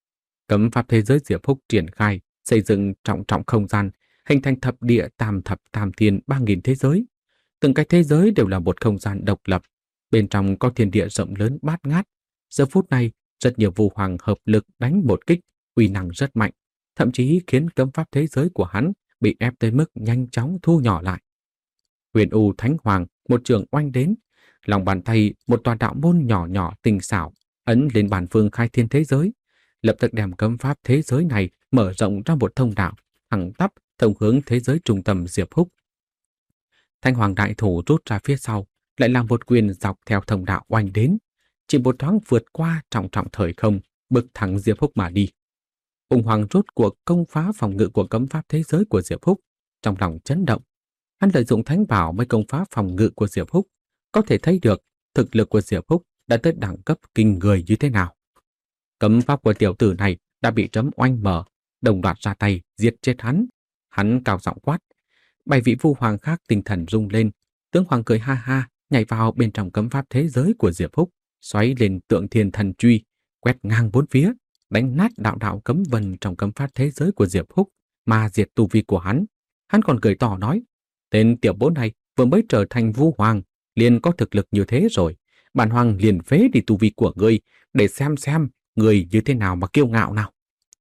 Cấm pháp thế giới Diệp Húc triển khai, xây dựng trọng trọng không gian, hình thành thập địa tam thập tam thiên ba nghìn thế giới. Từng cái thế giới đều là một không gian độc lập, bên trong có thiên địa rộng lớn bát ngát. Giờ phút này, rất nhiều Vu Hoàng hợp lực đánh một kích, uy năng rất mạnh, thậm chí khiến cấm pháp thế giới của hắn bị ép tới mức nhanh chóng thu nhỏ lại. Huyền U Thánh Hoàng một trường oanh đến, lòng bàn tay một tòa đạo môn nhỏ nhỏ tinh xảo ấn lên Bản Vương khai thiên thế giới, lập tức đem cấm pháp thế giới này mở rộng ra một thông đạo, thẳng tắp thông hướng thế giới trung tâm Diệp Húc. Thanh Hoàng đại thủ rút ra phía sau, lại là một quyền dọc theo thông đạo oanh đến, chỉ một thoáng vượt qua trọng trọng thời không, bực thẳng Diệp Húc mà đi. Ung Hoàng rốt cuộc công phá phòng ngự của cấm pháp thế giới của Diệp Húc, trong lòng chấn động. Hắn lợi dụng thánh bảo mới công phá phòng ngự của Diệp Húc, có thể thấy được thực lực của Diệp Húc đã tới đẳng cấp kinh người như thế nào. Cấm pháp của tiểu tử này đã bị trẫm oanh mở, đồng loạt ra tay giết chết hắn. Hắn cao giọng quát. Bảy vị vu hoàng khác tinh thần rung lên, tướng hoàng cười ha ha, nhảy vào bên trong cấm pháp thế giới của Diệp Húc, xoáy lên tượng thiên thần truy, quét ngang bốn phía, đánh nát đạo đạo cấm vân trong cấm pháp thế giới của Diệp Húc, mà diệt tu vi của hắn. Hắn còn cười tỏ nói, tên tiểu bố này vừa mới trở thành vu hoàng, liền có thực lực như thế rồi, bản hoàng liền phế đi tu vi của ngươi, để xem xem người như thế nào mà kiêu ngạo nào.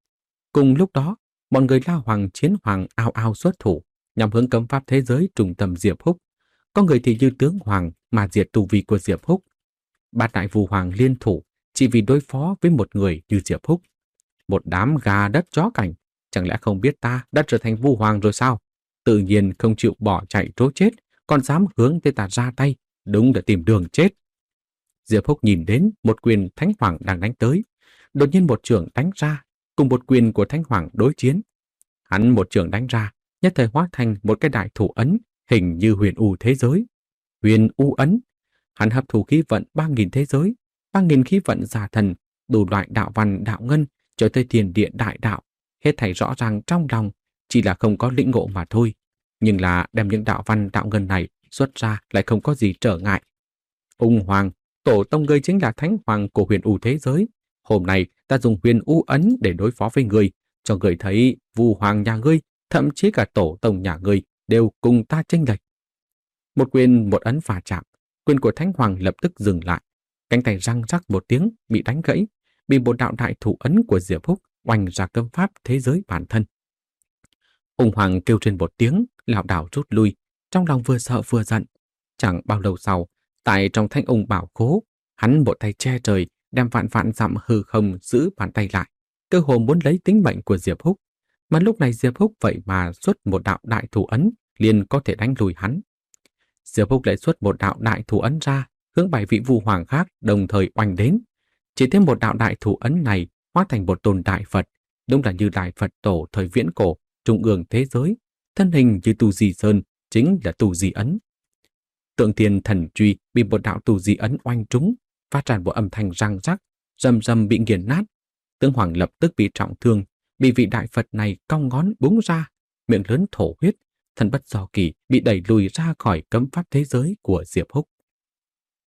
Cùng lúc đó, bọn người La Hoàng Chiến Hoàng ao ao xuất thủ, nhằm hướng cấm pháp thế giới trung tâm Diệp Húc. Có người thì như tướng hoàng mà diệt tu vi của Diệp Húc. Bát đại vu hoàng liên thủ chỉ vì đối phó với một người như Diệp Húc. Một đám gà đất chó cảnh, chẳng lẽ không biết ta đã trở thành vu hoàng rồi sao? Tự nhiên không chịu bỏ chạy trốn chết, còn dám hướng tới ta ra tay, đúng là tìm đường chết. Diệp Húc nhìn đến một quyền Thánh Hoàng đang đánh tới, đột nhiên một trường đánh ra, cùng một quyền của Thánh Hoàng đối chiến. Hắn một trường đánh ra, nhất thời hóa thành một cái đại thủ ấn, hình như huyền u thế giới. Huyền u ấn, hắn hấp thụ khí vận ba nghìn thế giới, ba nghìn khí vận giả thần, đủ loại đạo văn đạo ngân, trở tới thiên địa đại đạo, hết thảy rõ ràng trong lòng, chỉ là không có lĩnh ngộ mà thôi. Nhưng là đem những đạo văn đạo ngân này xuất ra lại không có gì trở ngại. Ung Hoàng, tổ tông ngươi chính là Thánh Hoàng của huyền u thế giới. Hôm nay ta dùng huyền u ấn để đối phó với ngươi, cho ngươi thấy vu hoàng nhà ngươi, thậm chí cả tổ tông nhà ngươi đều cùng ta chênh lệch. Một quyền một ấn phà chạm, quyền của Thánh Hoàng lập tức dừng lại, cánh tay răng rắc một tiếng bị đánh gãy, bị một đạo đại thủ ấn của Diệp Húc oanh ra cấm pháp thế giới bản thân. Ung Hoàng kêu trên một tiếng, lảo đảo rút lui, trong lòng vừa sợ vừa giận. Chẳng bao lâu sau, tại trong Thanh Ung Bảo Khố, hắn một tay che trời, đem vạn vạn dặm hư không giữ bàn tay lại, cơ hồ muốn lấy tính mệnh của Diệp Húc. Mà lúc này Diệp Húc vậy mà xuất một đạo đại thủ ấn, liền có thể đánh lùi hắn. Diệp Húc lại xuất một đạo đại thủ ấn ra, hướng bảy vị vu hoàng khác đồng thời oanh đến. Chỉ thêm một đạo đại thủ ấn này hóa thành một tôn đại Phật, đúng là như đại Phật tổ thời viễn cổ, trung ương thế giới, thân hình như Tu Di Sơn, chính là Tu Di ấn. Tượng thiên thần truy bị một đạo Tu Di ấn oanh trúng, phát ra một âm thanh răng rắc, rầm rầm bị nghiền nát. Tướng Hoàng lập tức bị trọng thương, bị vị đại Phật này cong ngón búng ra, miệng lớn thổ huyết, thân bất do kỳ bị đẩy lùi ra khỏi cấm pháp thế giới của Diệp Húc.